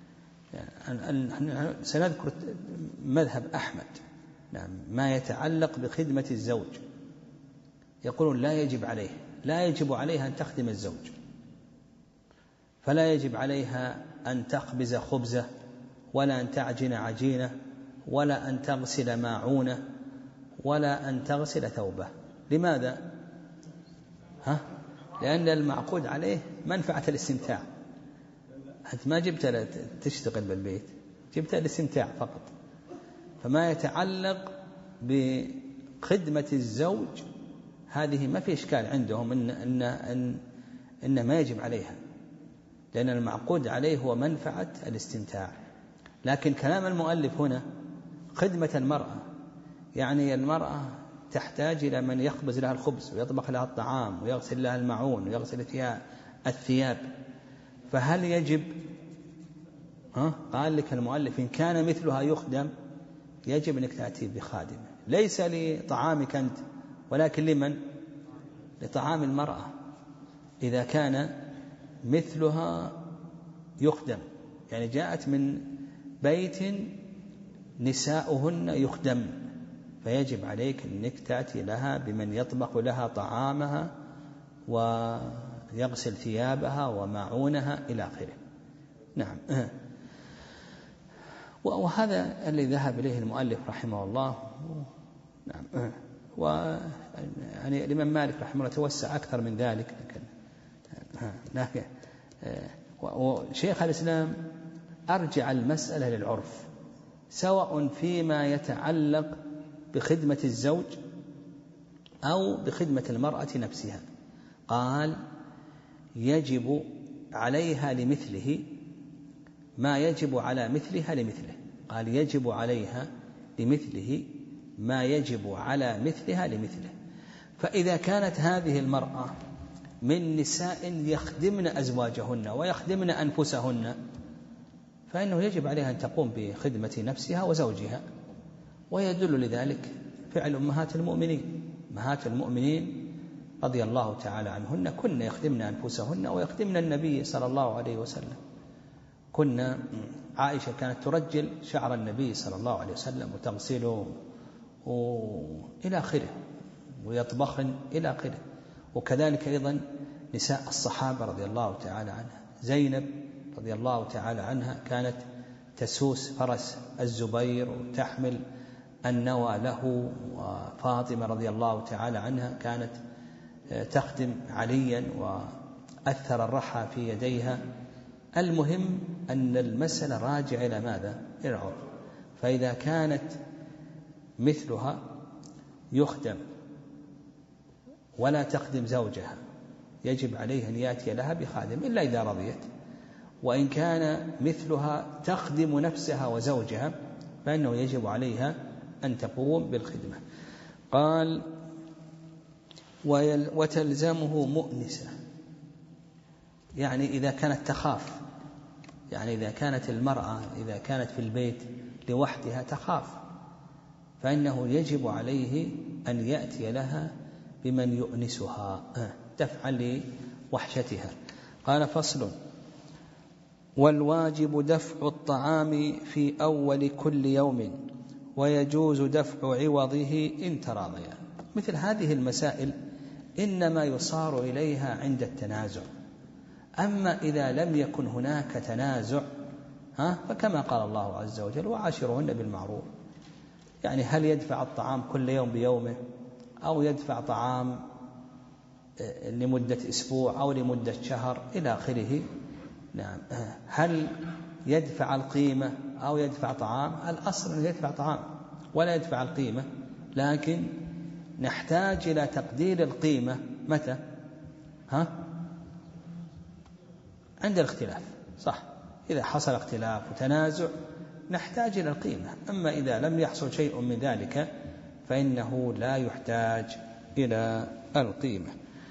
يعني سنذكر مذهب أحمد. نعم. ما يتعلق بخدمة الزوج يقولون لا يجب عليه لا يجب عليها أن تخدم الزوج، فلا يجب عليها أن تخبز خبزة ولا أن تعجن عجينة ولا أن تغسل ماعونة ولا أن تغسل ثوبه. لماذا؟ ها؟ لأن المعقود عليه منفعة الاستمتاع. أنت ما جبت تشتغل بالبيت، جبت الاستمتاع فقط. فما يتعلق بخدمة الزوج هذه ما في إشكال عندهم إن, إن, إن, إن ما يجب عليها، لأن المعقود عليه هو منفعة الاستمتاع. لكن كلام المؤلف هنا خدمة المرأة، يعني المرأة تحتاج إلى من يخبز لها الخبز ويطبخ لها الطعام ويغسل لها الماعون ويغسل فيها الثياب، فهل يجب ها؟ قال لك المؤلف إن كان مثلها يخدم يجب أنك تأتي بخادم، ليس لطعامك أنت ولكن لمن؟ لطعام المرأة. إذا كان مثلها يخدم يعني جاءت من بيت نساؤهن يخدم، فيجب عليك أنك تأتي لها بمن يطبخ لها طعامها ويغسل ثيابها وماعونها إلى آخره. نعم. وهذا الذي ذهب إليه المؤلف رحمه الله. نعم. ويعني الإمام مالك رحمه الله توسع أكثر من ذلك، لكن وشيخ الإسلام أرجع المسألة للعرف، سواء فيما يتعلق بخدمة الزوج أو بخدمة المرأة نفسها. قال يجب عليها لمثله ما يجب على مثلها لمثله. قال يجب عليها لمثله ما يجب على مثلها لمثله. فإذا كانت هذه المرأة من نساء يخدمن أزواجهن ويخدمن أنفسهن فإنه يجب عليها أن تقوم بخدمة نفسها وزوجها. ويدل لذلك فعل أمهات المؤمنين. أمهات المؤمنين رضي الله تعالى عنهن كن يخدمن أنفسهن ويخدمن النبي صلى الله عليه وسلم. كنا عائشة كانت ترجل شعر النبي صلى الله عليه وسلم وتغسله إلى آخره ويطبخن إلى آخره. وكذلك أيضا نساء الصحابة رضي الله تعالى عنها. زينب رضي الله تعالى عنها كانت تسوس فرس الزبير وتحمل النوى له. وفاطمة رضي الله تعالى عنها كانت تخدم عليا وأثر الرحى في يديها. المهم أن المسألة راجع إلى ماذا؟ إلى العرف. فإذا كانت مثلها يخدم ولا تخدم زوجها يجب عليه أن يأتي لها بخادم إلا إذا رضيت. وإن كان مثلها تخدم نفسها وزوجها فإنه يجب عليها أن تقوم بالخدمة. قال وتلزمه مؤنسة، يعني إذا كانت تخاف، يعني إذا كانت المرأة إذا كانت في البيت لوحدها تخاف فإنه يجب عليه أن يأتي لها بمن يؤنسها دفعا لوحشتها. قال فصل والواجب دفع الطعام في أول كل يوم ويجوز دفع عوضه إن تراضيا. مثل هذه المسائل إنما يصار إليها عند التنازع. أما إذا لم يكن هناك تنازع ها فكما قال الله عز وجل وعاشرهن بالمعروف، يعني هل يدفع الطعام كل يوم بيومه أو يدفع طعام لمدة أسبوع أو لمدة شهر إلى آخره. نعم. هل يدفع القيمة أو يدفع طعام؟ الأصل أن يدفع طعام ولا يدفع القيمة، لكن نحتاج إلى تقدير القيمة متى؟ ها؟ عند الاختلاف، صح. إذا حصل اختلاف وتنازع نحتاج إلى القيمة. أما إذا لم يحصل شيء من ذلك فإنه لا يحتاج إلى القيمة.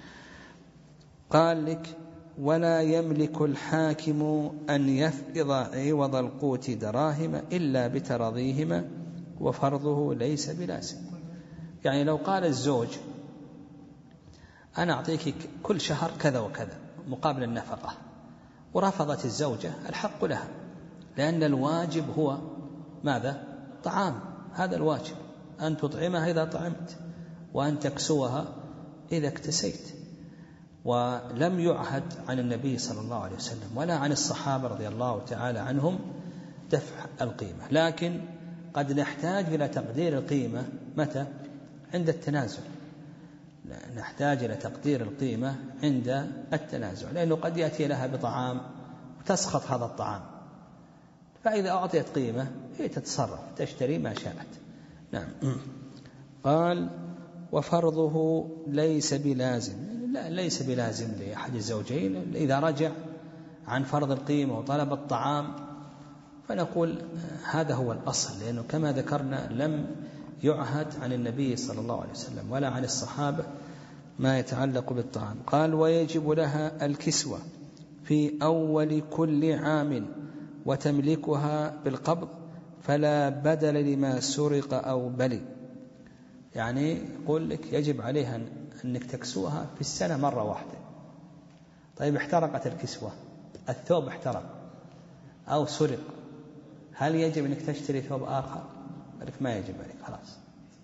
قال لك ولا يملك الحاكم أن يفرض عوض القوت دراهم إلا بتراضيهما وفرضه ليس بلازم. يعني لو قال الزوج أنا أعطيك كل شهر كذا وكذا مقابل النفقة ورفضت الزوجة، الحق لها، لأن الواجب هو ماذا؟ طعام. هذا الواجب، أن تطعمها إذا طعمت وأن تكسوها إذا اكتسيت. ولم يعهد عن النبي صلى الله عليه وسلم ولا عن الصحابة رضي الله تعالى عنهم دفع القيمة، لكن قد نحتاج إلى تقدير القيمة متى؟ عند التنازع. نحتاج إلى تقدير القيمة عند التنازع، لأنه قد يأتي لها بطعام وتسخط هذا الطعام، فإذا أعطيت قيمة هي تتصرف تشتري ما شاءت. نعم. قال وفرضه ليس بلازم. لا، ليس بلازم لأحد الزوجين. إذا رجع عن فرض القيمة وطلب الطعام فنقول هذا هو الأصل، لأنه كما ذكرنا لم يعهد عن النبي صلى الله عليه وسلم ولا عن الصحابة ما يتعلق بالطعام. قال ويجب لها الكسوة في أول كل عام وتملكها بالقبض فلا بدل لما سرق أو بلي. يعني يقول لك يجب عليها أنك تكسوها في السنة مرة واحدة. طيب احترقت الكسوة، الثوب احترق أو سرق، هل يجب أنك تشتري ثوب آخر؟ لك ما يجب عليك، خلاص.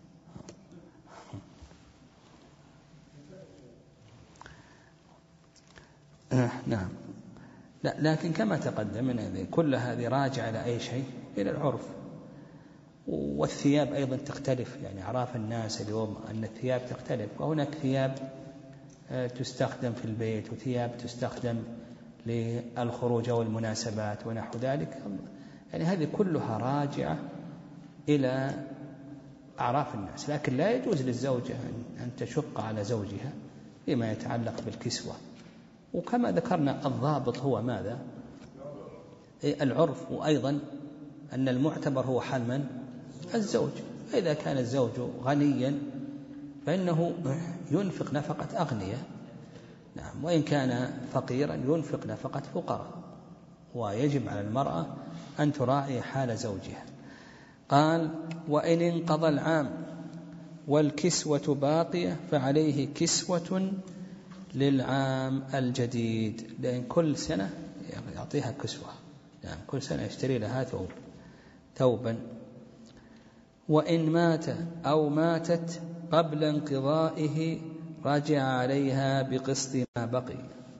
آه نعم. لا، لكن كما تقدم من هذه كل هذه راجع إلى أي شيء؟ إلى العرف. والثياب أيضا تختلف، يعني أعراف الناس اليوم أن الثياب تختلف، وهناك ثياب تستخدم في البيت وثياب تستخدم للخروج والمناسبات ونحو ذلك. يعني هذه كلها راجعة إلى أعراف الناس، لكن لا يجوز للزوجة أن تشق على زوجها فيما يتعلق بالكسوة. وكما ذكرنا الضابط هو ماذا؟ العرف، وأيضا أن المعتبر هو حال من؟ الزوج. فإذا كان الزوج غنيا فإنه ينفق نفقة أغنياء، نعم، وإن كان فقيرا ينفق نفقة فقراء، ويجب على المرأة أن تراعي حال زوجها. قال: وإن انقضى العام والكسوة باقية فعليه كسوة للعام الجديد، لأن كل سنة يعطيها كسوة، يعني كل سنة يشتري لها ثوب ثوبا. وإن مات أو ماتت قبل انقضائه رجع عليها بقسط ما بقي.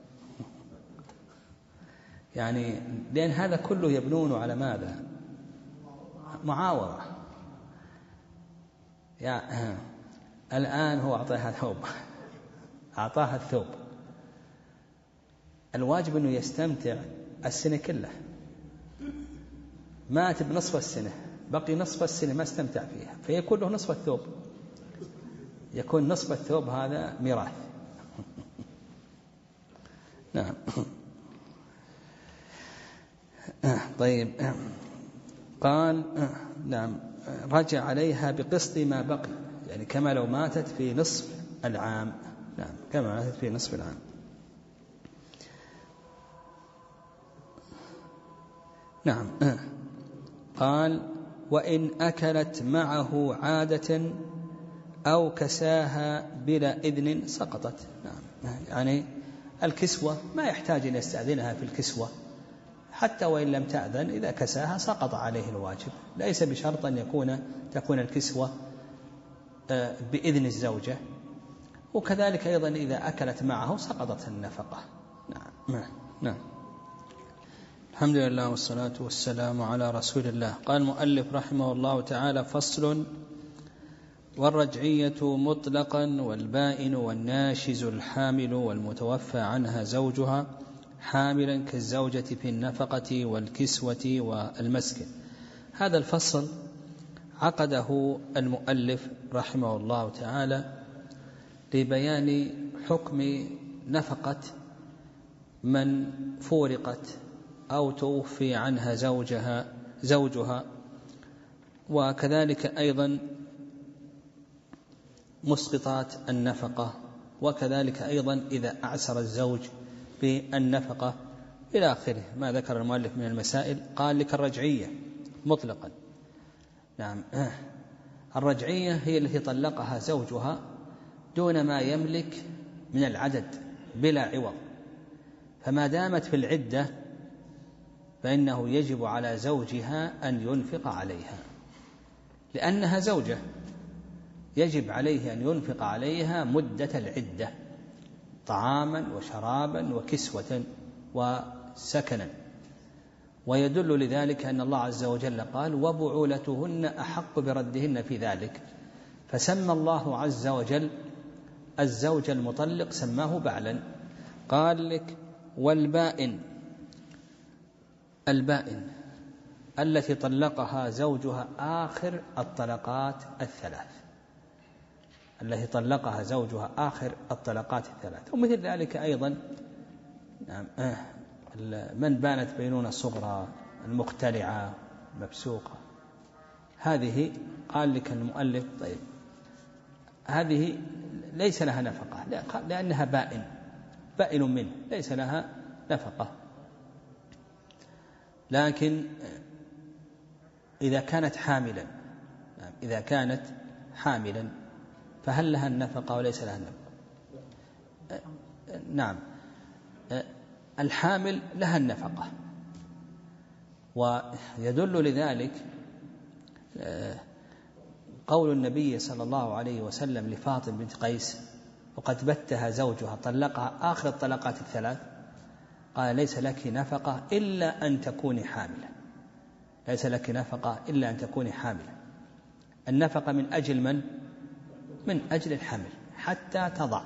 يعني لأن هذا كله يبنون على ماذا؟ معاورة. يعني الآن هو أعطاها ثوب، أعطاها الثوب، الواجب أنه يستمتع السنة كلها. مات بنصف السنة، بقي نصف السنة ما استمتع فيها، فيكون له نصف الثوب، يكون نصف الثوب هذا ميراث. نعم. طيب، قال: نعم، رجع عليها بقسط ما بقي، يعني كما لو ماتت في نصف العام. نعم، كما ماتت في نصف العام. نعم. قال: وإن أكلت معه عادة أو كساها بلا إذن سقطت. نعم، يعني الكسوة ما يحتاج أن يستأذنها في الكسوة، حتى وإن لم تأذن إذا كساها سقط عليه الواجب، ليس بشرط أن يكون تكون الكسوة بإذن الزوجة. وكذلك أيضا إذا أكلت معه سقطت النفقة. نعم. نعم. الحمد لله والصلاة والسلام على رسول الله. قال المؤلف رحمه الله تعالى: فصل: والرجعية مطلقا والبائن والناشز الحامل والمتوفى عنها زوجها حاملا كالزوجة في النفقة والكسوة والمسكن. هذا الفصل عقده المؤلف رحمه الله تعالى لبيان حكم نفقة من فورقت أو توفي عنها زوجها زوجها وكذلك أيضا مسقطات النفقة، وكذلك أيضا إذا أعسر الزوج بالنفقة إلى آخره ما ذكر المؤلف من المسائل. قال لك الرجعية مطلقا. نعم، الرجعية هي التي طلقها زوجها دون ما يملك من العدد بلا عوض، فما دامت في العدة فإنه يجب على زوجها أن ينفق عليها، لأنها زوجة يجب عليه أن ينفق عليها مدة العدة، طعاما وشرابا وكسوة وسكنا. ويدل لذلك أن الله عز وجل قال: وبعولتهن أحق بردهن في ذلك، فسمى الله عز وجل الزوج المطلق سماه بعلا. قال لك: والبائن، البائن التي طلقها زوجها آخر الطلقات الثلاث، التي طلقها زوجها آخر الطلقات الثلاث. ومثل ذلك أيضا من بانت بينونة صغرى، المختلعة، مبسوقة، هذه قال لك المؤلف: طيب هذه ليس لها نفقة لأنها بائن بائن منه، ليس لها نفقة. لكن إذا كانت حاملا إذا كانت حاملا فهل لها النفقة وليس لها النفقة؟ نعم، الحامل لها النفقة، ويدل لذلك قول النبي صلى الله عليه وسلم لفاطمة بنت قيس وقد بتها زوجها طلقها آخر الطلقات الثلاث، قال ليس لك نفقة إلا أن تكوني حاملة، ليس لك نفقة إلا أن تكوني حاملة. النفقة من أجل من؟ من أجل الحمل حتى تضع.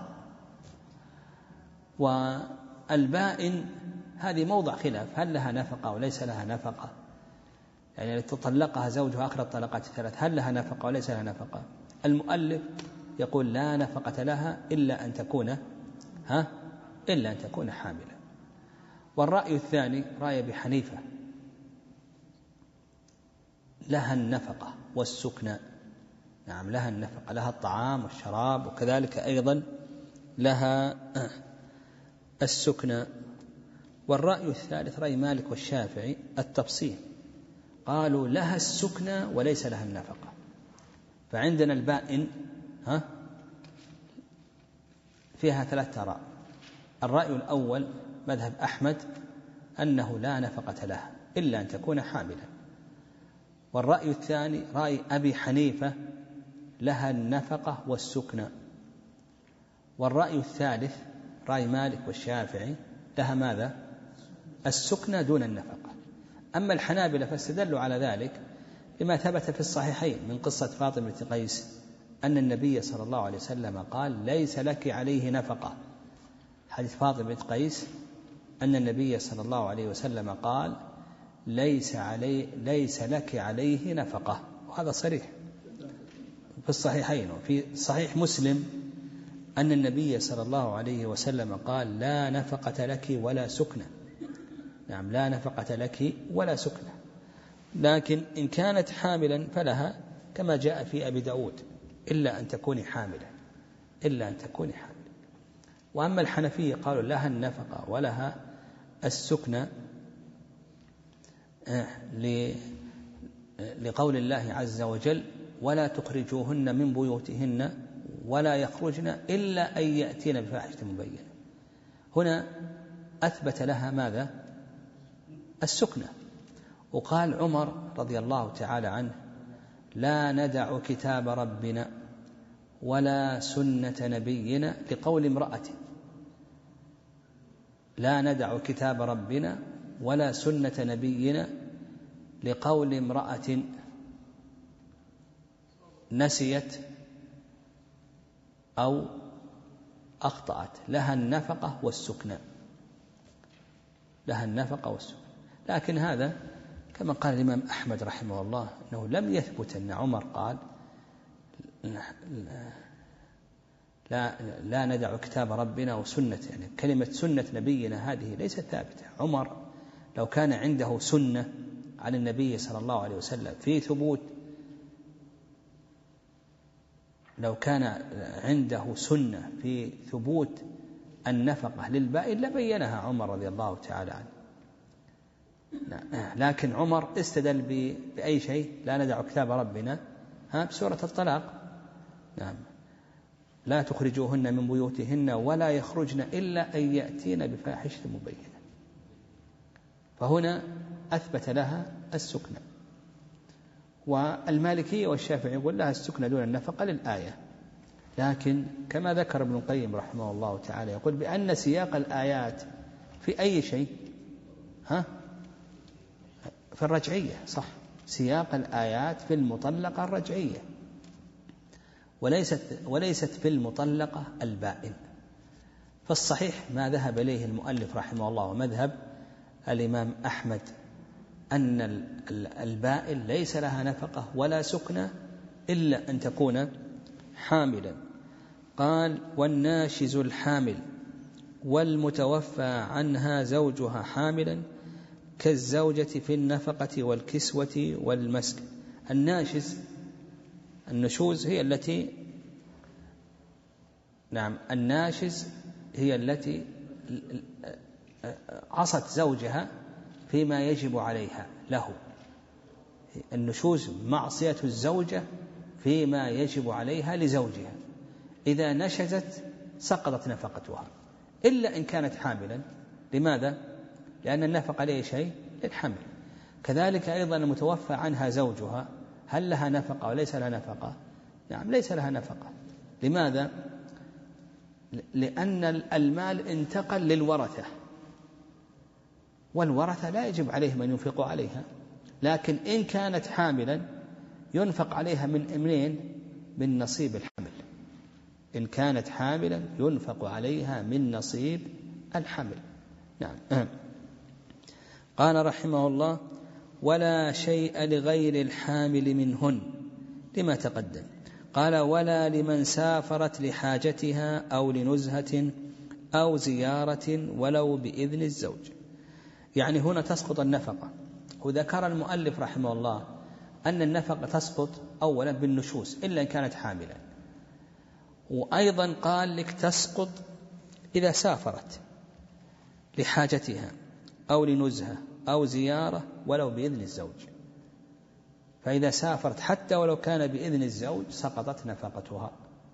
والبائن هذه موضع خلاف، هل لها نفقة وليس لها نفقة؟ يعني تطلقها زوجها آخر الطلقات الثلاث هل لها نفقة وليس لها نفقة؟ المؤلف يقول لا نفقة لها إلا أن تكون ها إلا أن تكون حاملة. والرأي الثاني رأي أبي حنيفة، لها النفقة والسكنى. نعم لها النفقة، لها الطعام والشراب، وكذلك أيضا لها السكنى. والرأي الثالث رأي مالك والشافعي التفصيل، قالوا لها السكنى وليس لها النفقة. فعندنا البائن ها فيها ثلاثة آراء. الرأي الأول مذهب أحمد أنه لا نفقة لها إلا أن تكون حاملا. والرأي الثاني رأي أبي حنيفة لها النفقة والسكنى. والرأي الثالث رأي مالك والشافعي لها ماذا؟ السكنى دون النفقة. أما الحنابلة فاستدلوا على ذلك لما ثبت في الصحيحين من قصة فاطمة بنت قيس أن النبي صلى الله عليه وسلم قال ليس لك عليه نفقة. حديث فاطمة بنت قيس أن النبي صلى الله عليه وسلم قال ليس, علي ليس لك عليه نفقة، وهذا صريح في الصحيحين. وفي صحيح مسلم أن النبي صلى الله عليه وسلم قال لا نفقة لك ولا سكنة. نعم لا نفقة لك ولا سكنة، لكن إن كانت حاملا فلها كما جاء في أبي داود إلا أن تكوني حاملا إلا أن تكوني حاملا. وأما الحنفية قالوا لها النفقة ولها السكنة لقول الله عز وجل ولا تخرجوهن من بيوتهن ولا يخرجن إلا أن يأتين بفاحشة مبينة. هنا أثبت لها ماذا؟ السكنة. وقال عمر رضي الله تعالى عنه لا ندع كتاب ربنا ولا سنة نبينا لقول امرأة، لا ندع كتاب ربنا ولا سنة نبينا لقول امرأة نسيت أو أخطأت، لها النفقة والسكنى، لها النفقة والسكنى. لكن هذا كما قال الإمام أحمد رحمه الله أنه لم يثبت أن عمر قال لا, لا ندع كتاب ربنا وسنة، يعني كلمة سنة نبينا هذه ليست ثابتة. عمر لو كان عنده سنة عن النبي صلى الله عليه وسلم في ثبوت، لو كان عنده سنة في ثبوت النفقة للبائن لبينها عمر رضي الله تعالى عنه. لكن عمر استدل بأي شيء؟ لا ندع كتاب ربنا ها بسورة الطلاق. نعم لا تخرجوهن من بيوتهن ولا يخرجن إلا أن يأتين بفاحشة مبينة. فهنا أثبت لها السكنة. والمالكية والشافعي يقول لها السكنة دون النفقة للآية، لكن كما ذكر ابن القيم رحمه الله تعالى يقول بأن سياق الآيات في أي شيء ها في الرجعية، صح، سياق الآيات في المطلقة الرجعية وليست, وليست في المطلقة البائن. فالصحيح ما ذهب إليه المؤلف رحمه الله ومذهب الإمام أحمد أن البائن ليس لها نفقة ولا سكنة إلا أن تكون حاملا. قال والناشز الحامل والمتوفى عنها زوجها حاملا كالزوجة في النفقة والكسوة والمسك. الناشز النشوز هي التي نعم الناشز هي التي عصت زوجها فيما يجب عليها له. النشوز معصية الزوجة فيما يجب عليها لزوجها، إذا نشزت سقطت نفقتها إلا إن كانت حاملا. لماذا؟ لأن النفقة عليه شيء للحمل. كذلك أيضا المتوفى عنها زوجها هل لها نفقة وليس لها نفقة؟ نعم ليس لها نفقة. لماذا؟ لأن المال انتقل للورثة، والورثة لا يجب عليهم أن ينفقوا عليها، لكن إن كانت حاملا ينفق عليها من منين؟ من نصيب الحمل. إن كانت حاملا ينفق عليها من نصيب الحمل. نعم. قال رحمه الله: ولا شيء لغير الحامل منهن، لما تقدم. قال: ولا لمن سافرت لحاجتها أو لنزهة أو زيارة ولو بإذن الزوج. يعني هنا تسقط النفقة. وذكر المؤلف رحمه الله أن النفقة تسقط أولا بالنشوز إلا إن كانت حاملا، وأيضا قال لك تسقط إذا سافرت لحاجتها أو لنزهة أو زيارة ولو بإذن الزوج. فإذا سافرت حتى ولو كان بإذن الزوج سقطت نفقتها.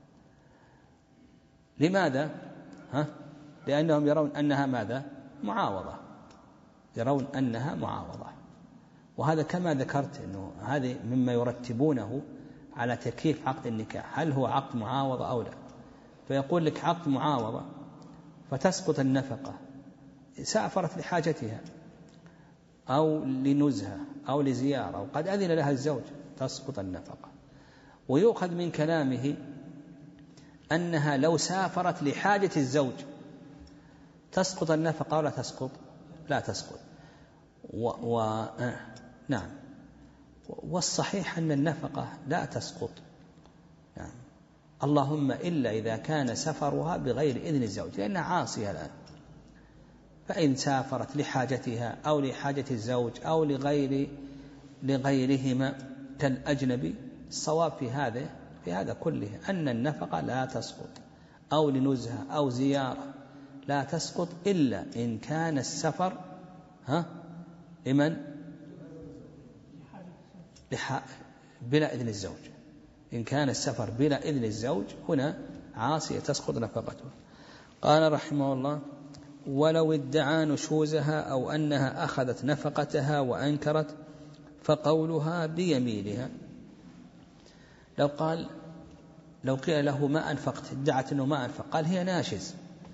لماذا؟ ها؟ لأنهم يرون أنها ماذا؟ معاوضة، يرون أنها معاوضة. وهذا كما ذكرت أنه هذه مما يرتبونه على تكييف عقد النكاح، هل هو عقد معاوضة أو لا. فيقول لك عقد معاوضة فتسقط النفقة، سافرت لحاجتها أو لنزهة أو لزيارة وقد أذن لها الزوج تسقط النفقة. ويؤخذ من كلامه أنها لو سافرت لحاجة الزوج تسقط النفقة ولا تسقط؟ لا تسقط. و... و... نعم. والصحيح أن النفقة لا تسقط، نعم، اللهم إلا إذا كان سفرها بغير إذن الزوج لأنها عاصية الآن. فإن سافرت لحاجتها أو لحاجة الزوج أو لغير لغيرهما كالأجنبي، الصواب في هذا في هذا كله أن النفقة لا تسقط، أو لنزهة أو زيارة لا تسقط إلا إن كان السفر ها لمن؟ لح... بلا إذن الزوج. إن كان السفر بلا إذن الزوج هنا عاصية تسقط نفقته. قال رحمه الله: ولو ادعى نشوزها أو أنها أخذت نفقتها وأنكرت فقولها بيمينها. لو قال لو قيل له ما أنفقت، ادعت أنه ما أنفق، قال هي ناشز،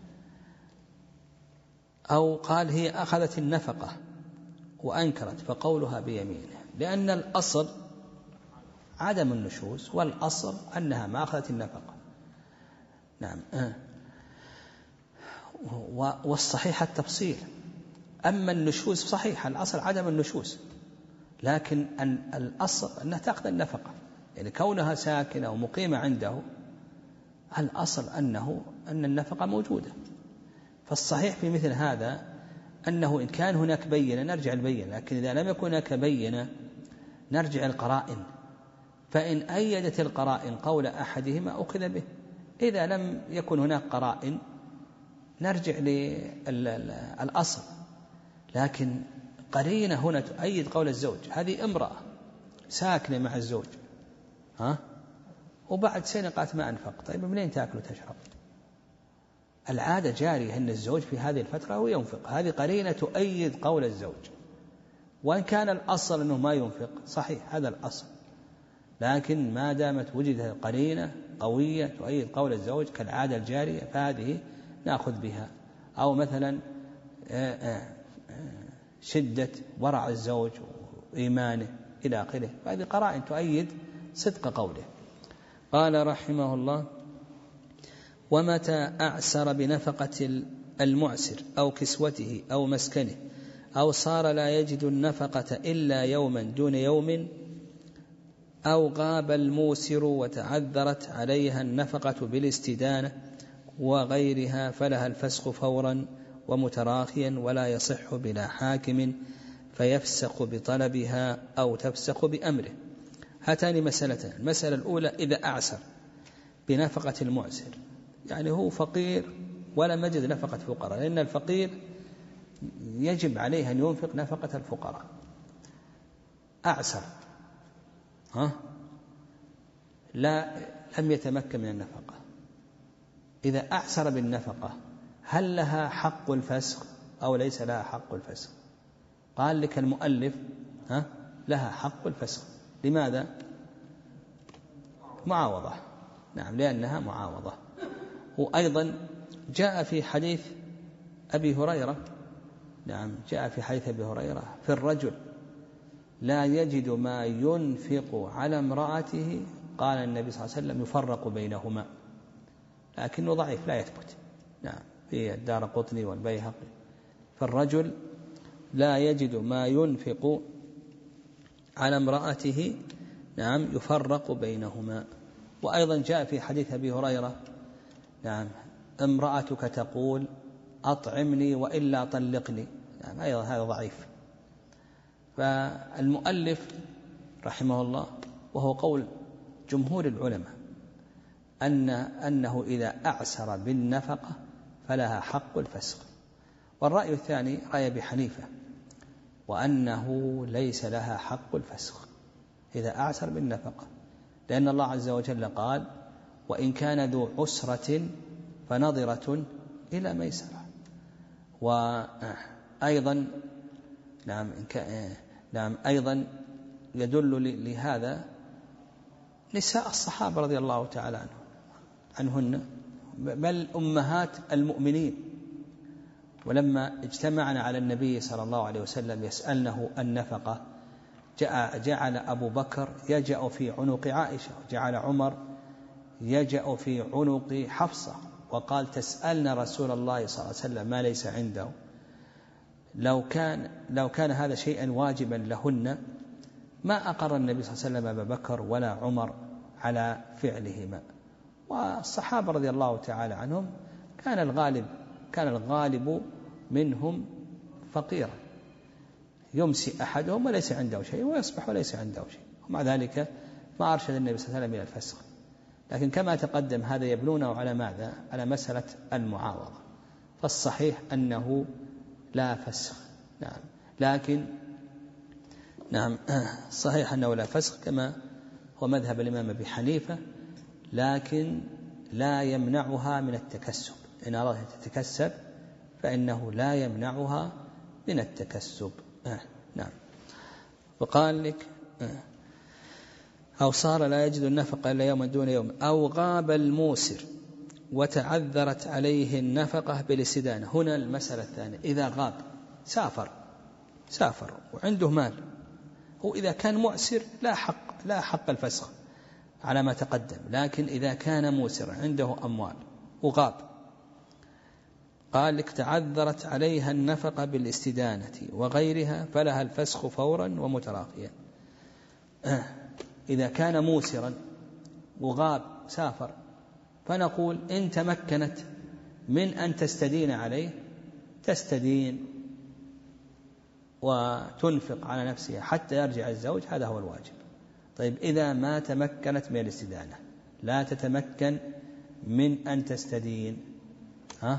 أو قال هي أخذت النفقة وأنكرت فقولها بيمينها، لأن الأصل عدم النشوز، والأصل أنها ما أخذت النفقة. نعم. والصحيح التفصيل. أما النشوز صحيح الأصل عدم النشوز، لكن الأصل أنها تأخذ النفقة، يعني كونها ساكنة ومقيمة عنده الأصل أنه أن النفقة موجودة. فالصحيح في مثل هذا أنه إن كان هناك بينة نرجع البينة، لكن إذا لم يكن هناك بينة نرجع القرائن، فإن أيدت القرائن قول أحدهما أخذ به، إذا لم يكن هناك قرائن نرجع للأصل. لكن قرينة هنا تؤيد قول الزوج، هذه امرأة ساكنة مع الزوج ها وبعد سنة قالت ما أنفق، طيب منين تأكل وتشرب؟ العادة جارية أن الزوج في هذه الفترة هو ينفق، هذه قرينة تؤيد قول الزوج. وإن كان الأصل أنه ما ينفق صحيح هذا الأصل، لكن ما دامت وجدت قرينة قوية تؤيد قول الزوج كالعادة الجارية فهذه نأخذ بها. أو مثلا شدة ورع الزوج وإيمانه إلى آخره، فهذه قرائن تؤيد صدق قوله. قال رحمه الله: ومتى أعسر بنفقة المعسر أو كسوته أو مسكنه أو صار لا يجد النفقة إلا يوما دون يوم أو غاب الموسر وتعذرت عليها النفقة بالاستدانة وغيرها فلها الفسخ فورا ومتراخيا، ولا يصح بلا حاكم فيفسخ بطلبها أو تفسخ بأمره. هاتان مسألتان. المسألة الأولى إذا أعسر بنفقة المعسر، يعني هو فقير ولم يجد نفقة فقراء، لأن الفقير يجب عليه أن ينفق نفقة الفقراء. أعسر ها لا لم يتمكن من النفقة، إذا أعسر بالنفقة هل لها حق الفسخ أو ليس لها حق الفسخ؟ قال لك المؤلف ها لها حق الفسخ. لماذا؟ معاوضة. نعم، لأنها معاوضة. وأيضا جاء في حديث أبي هريرة، نعم جاء في حديث أبي هريرة في الرجل لا يجد ما ينفق على امرأته، قال النبي صلى الله عليه وسلم يفرق بينهما، لكنه ضعيف لا يثبت. نعم في الدارقطني والبيهقي. فالرجل لا يجد ما ينفق على امرأته، نعم يفرق بينهما. وأيضا جاء في حديث أبي هريرة، نعم امرأتك تقول أطعمني وإلا طلقني، نعم أيضا هذا ضعيف. فالمؤلف رحمه الله وهو قول جمهور العلماء أن أنه إذا أعسر بالنفقة فلها حق الفسخ. والرأي الثاني رأي أبي حنيفة، وأنه ليس لها حق الفسخ إذا أعسر بالنفقة، لأن الله عز وجل قال وإن كان ذو عسرة فنظرة إلى ميسرة. وأيضا نعم نعم أيضا يدل لهذا نساء الصحابة رضي الله تعالى عنهم عنهن بل أمهات المؤمنين، ولما اجتمعنا على النبي صلى الله عليه وسلم يسألنه النفقة جعل أبو بكر يجأ في عنق عائشة، وجعل عمر يجأ في عنق حفصة، وقال تسألنا رسول الله صلى الله عليه وسلم ما ليس عنده. لو كان لو كان هذا شيئا واجبا لهن ما أقر النبي صلى الله عليه وسلم أبا بكر ولا عمر على فعلهما. والصحابة رضي الله تعالى عنهم كان الغالب كان الغالب منهم فقيرا، يمسي أحدهم وليس عنده شيء ويصبح وليس عنده شيء، ومع ذلك ما أرشد النبي صلى الله عليه وسلم إلى الفسخ. لكن كما تقدم هذا يبنونه على ماذا؟ على مسألة المعاوضة. فالصحيح أنه لا فسخ. نعم لكن نعم صحيح أنه لا فسخ كما هو مذهب الإمام أبي حنيفة، لكن لا يمنعها من التكسب. إن أرادت تتكسب فإنه لا يمنعها من التكسب. آه. نعم. وقال لك آه. أو صار لا يجد النفقة إلا يوما دون يوم، أو غاب الموسر وتعذرت عليه النفقة بالاستدانة. هنا المسألة الثانية، إذا غاب سافر سافر وعنده مال، هو إذا كان مؤسر لا حق لا حق الفسخ على ما تقدم، لكن إذا كان موسر عنده أموال وغاب، قال لك تعذرت عليها النفقة بالاستدانة وغيرها فلها الفسخ فورا ومتراخيا. آه. إذا كان موسرا وغاب سافر، فنقول إن تمكنت من أن تستدين عليه تستدين وتنفق على نفسها حتى يرجع الزوج، هذا هو الواجب. طيب إذا ما تمكنت من الاستدانة، لا تتمكن من أن تستدين، ها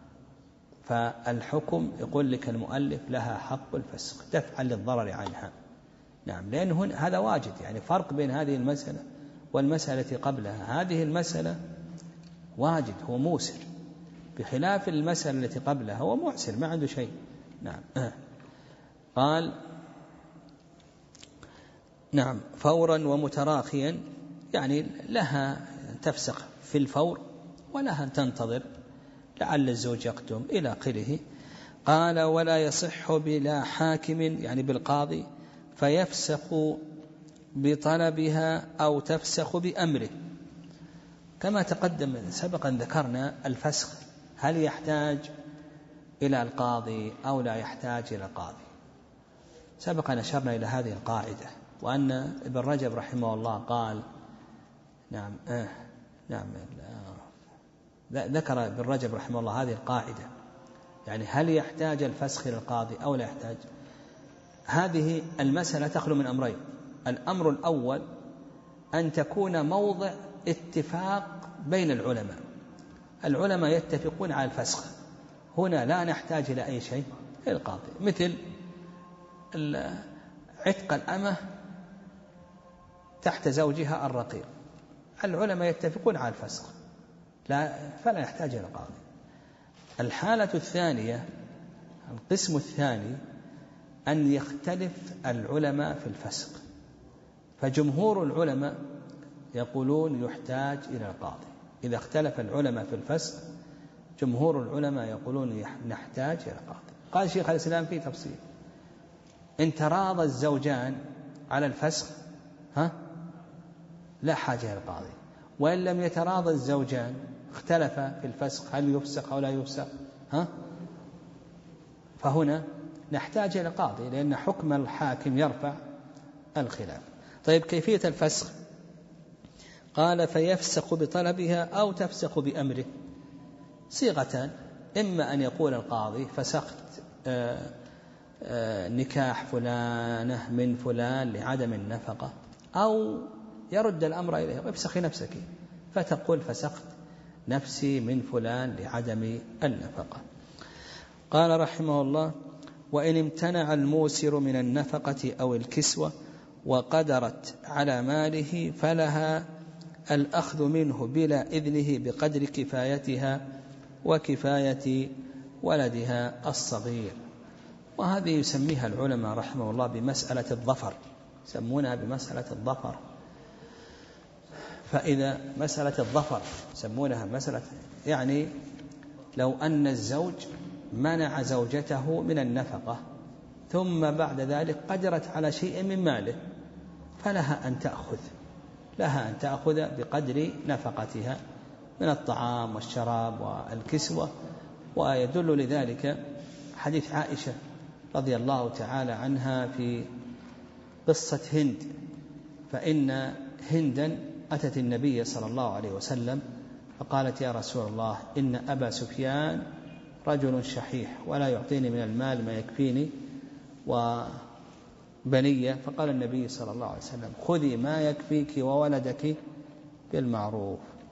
فالحكم يقول لك المؤلف لها حق الفسخ دفعا للضرر عنها. نعم، لأن هذا واجد، يعني فرق بين هذه المسألة والمسألة قبلها. هذه المسألة واجد هو موسر، بخلاف المسألة التي قبلها هو معسر ما عنده شيء. نعم. قال نعم فورا ومتراخيا، يعني لها تفسخ في الفور ولها أن تنتظر لعل الزوج يقدم إلى آخره. قال ولا يصح بلا حاكم، يعني بالقاضي، فيفسخ بطلبها أو تفسخ بأمره. كما تقدم سبقا ذكرنا الفسخ هل يحتاج إلى القاضي أو لا يحتاج إلى القاضي. سبقا أشرنا إلى هذه القاعدة، وأن ابن رجب رحمه الله قال نعم آه نعم ذكر ابن رجب رحمه الله هذه القاعدة، يعني هل يحتاج الفسخ إلى القاضي أو لا يحتاج. هذه المسألة تخلو من أمرين. الأمر الأول أن تكون موضع اتفاق بين العلماء، العلماء يتفقون على الفسخ، هنا لا نحتاج إلى أي شيء للقاضي، مثل عتق الأمة تحت زوجها الرقيق، العلماء يتفقون على الفسخ لا فلا يحتاج إلى القاضي. الحالة الثانية، القسم الثاني، أن يختلف العلماء في الفسق، فجمهور العلماء يقولون يحتاج إلى القاضي. إذا اختلف العلماء في الفسق جمهور العلماء يقولون نحتاج إلى القاضي. قال شيخ الإسلام في تفصيل: إن تراضى الزوجان على الفسخ ها لا حاجة إلى القاضي، وإن لم يتراضى الزوجان اختلفا في الفسخ هل يفسخ أو لا يفسخ ها فهنا نحتاج إلى قاضي، لأن حكم الحاكم يرفع الخلاف. طيب كيفية الفسخ؟ قال: فيفسخ بطلبها أو تفسخ بأمره. صيغتان: إما أن يقول القاضي فسخت آآ آآ نكاح فلانة من فلان لعدم النفقة، أو يرد الأمر إليه: افسخي نفسك، فتقول فسخت نفسي من فلان لعدم النفقة. قال رحمه الله: وإن امتنع الموسر من النفقة أو الكسوة وقدرت على ماله فلها الأخذ منه بلا إذنه بقدر كفايتها وكفاية ولدها الصغير. وهذه يسميها العلماء رحمه الله بمسألة الظفر، يسمونها بمسألة الظفر. فإذا مسألة الظفر يسمونها مسألة، يعني لو أن الزوج منع زوجته من النفقة ثم بعد ذلك قدرت على شيء من ماله فلها أن تأخذ لها أن تأخذ بقدر نفقتها من الطعام والشراب والكسوة. ويدل لذلك حديث عائشة رضي الله تعالى عنها في قصة هند، فإن هندا أتت النبي صلى الله عليه وسلم فقالت: يا رسول الله، إن أبا سفيان رجل شحيح ولا يعطيني من المال ما يكفيني وبنية. فقال النبي صلى الله عليه وسلم: خذي ما يكفيك وولدك بالمعروف.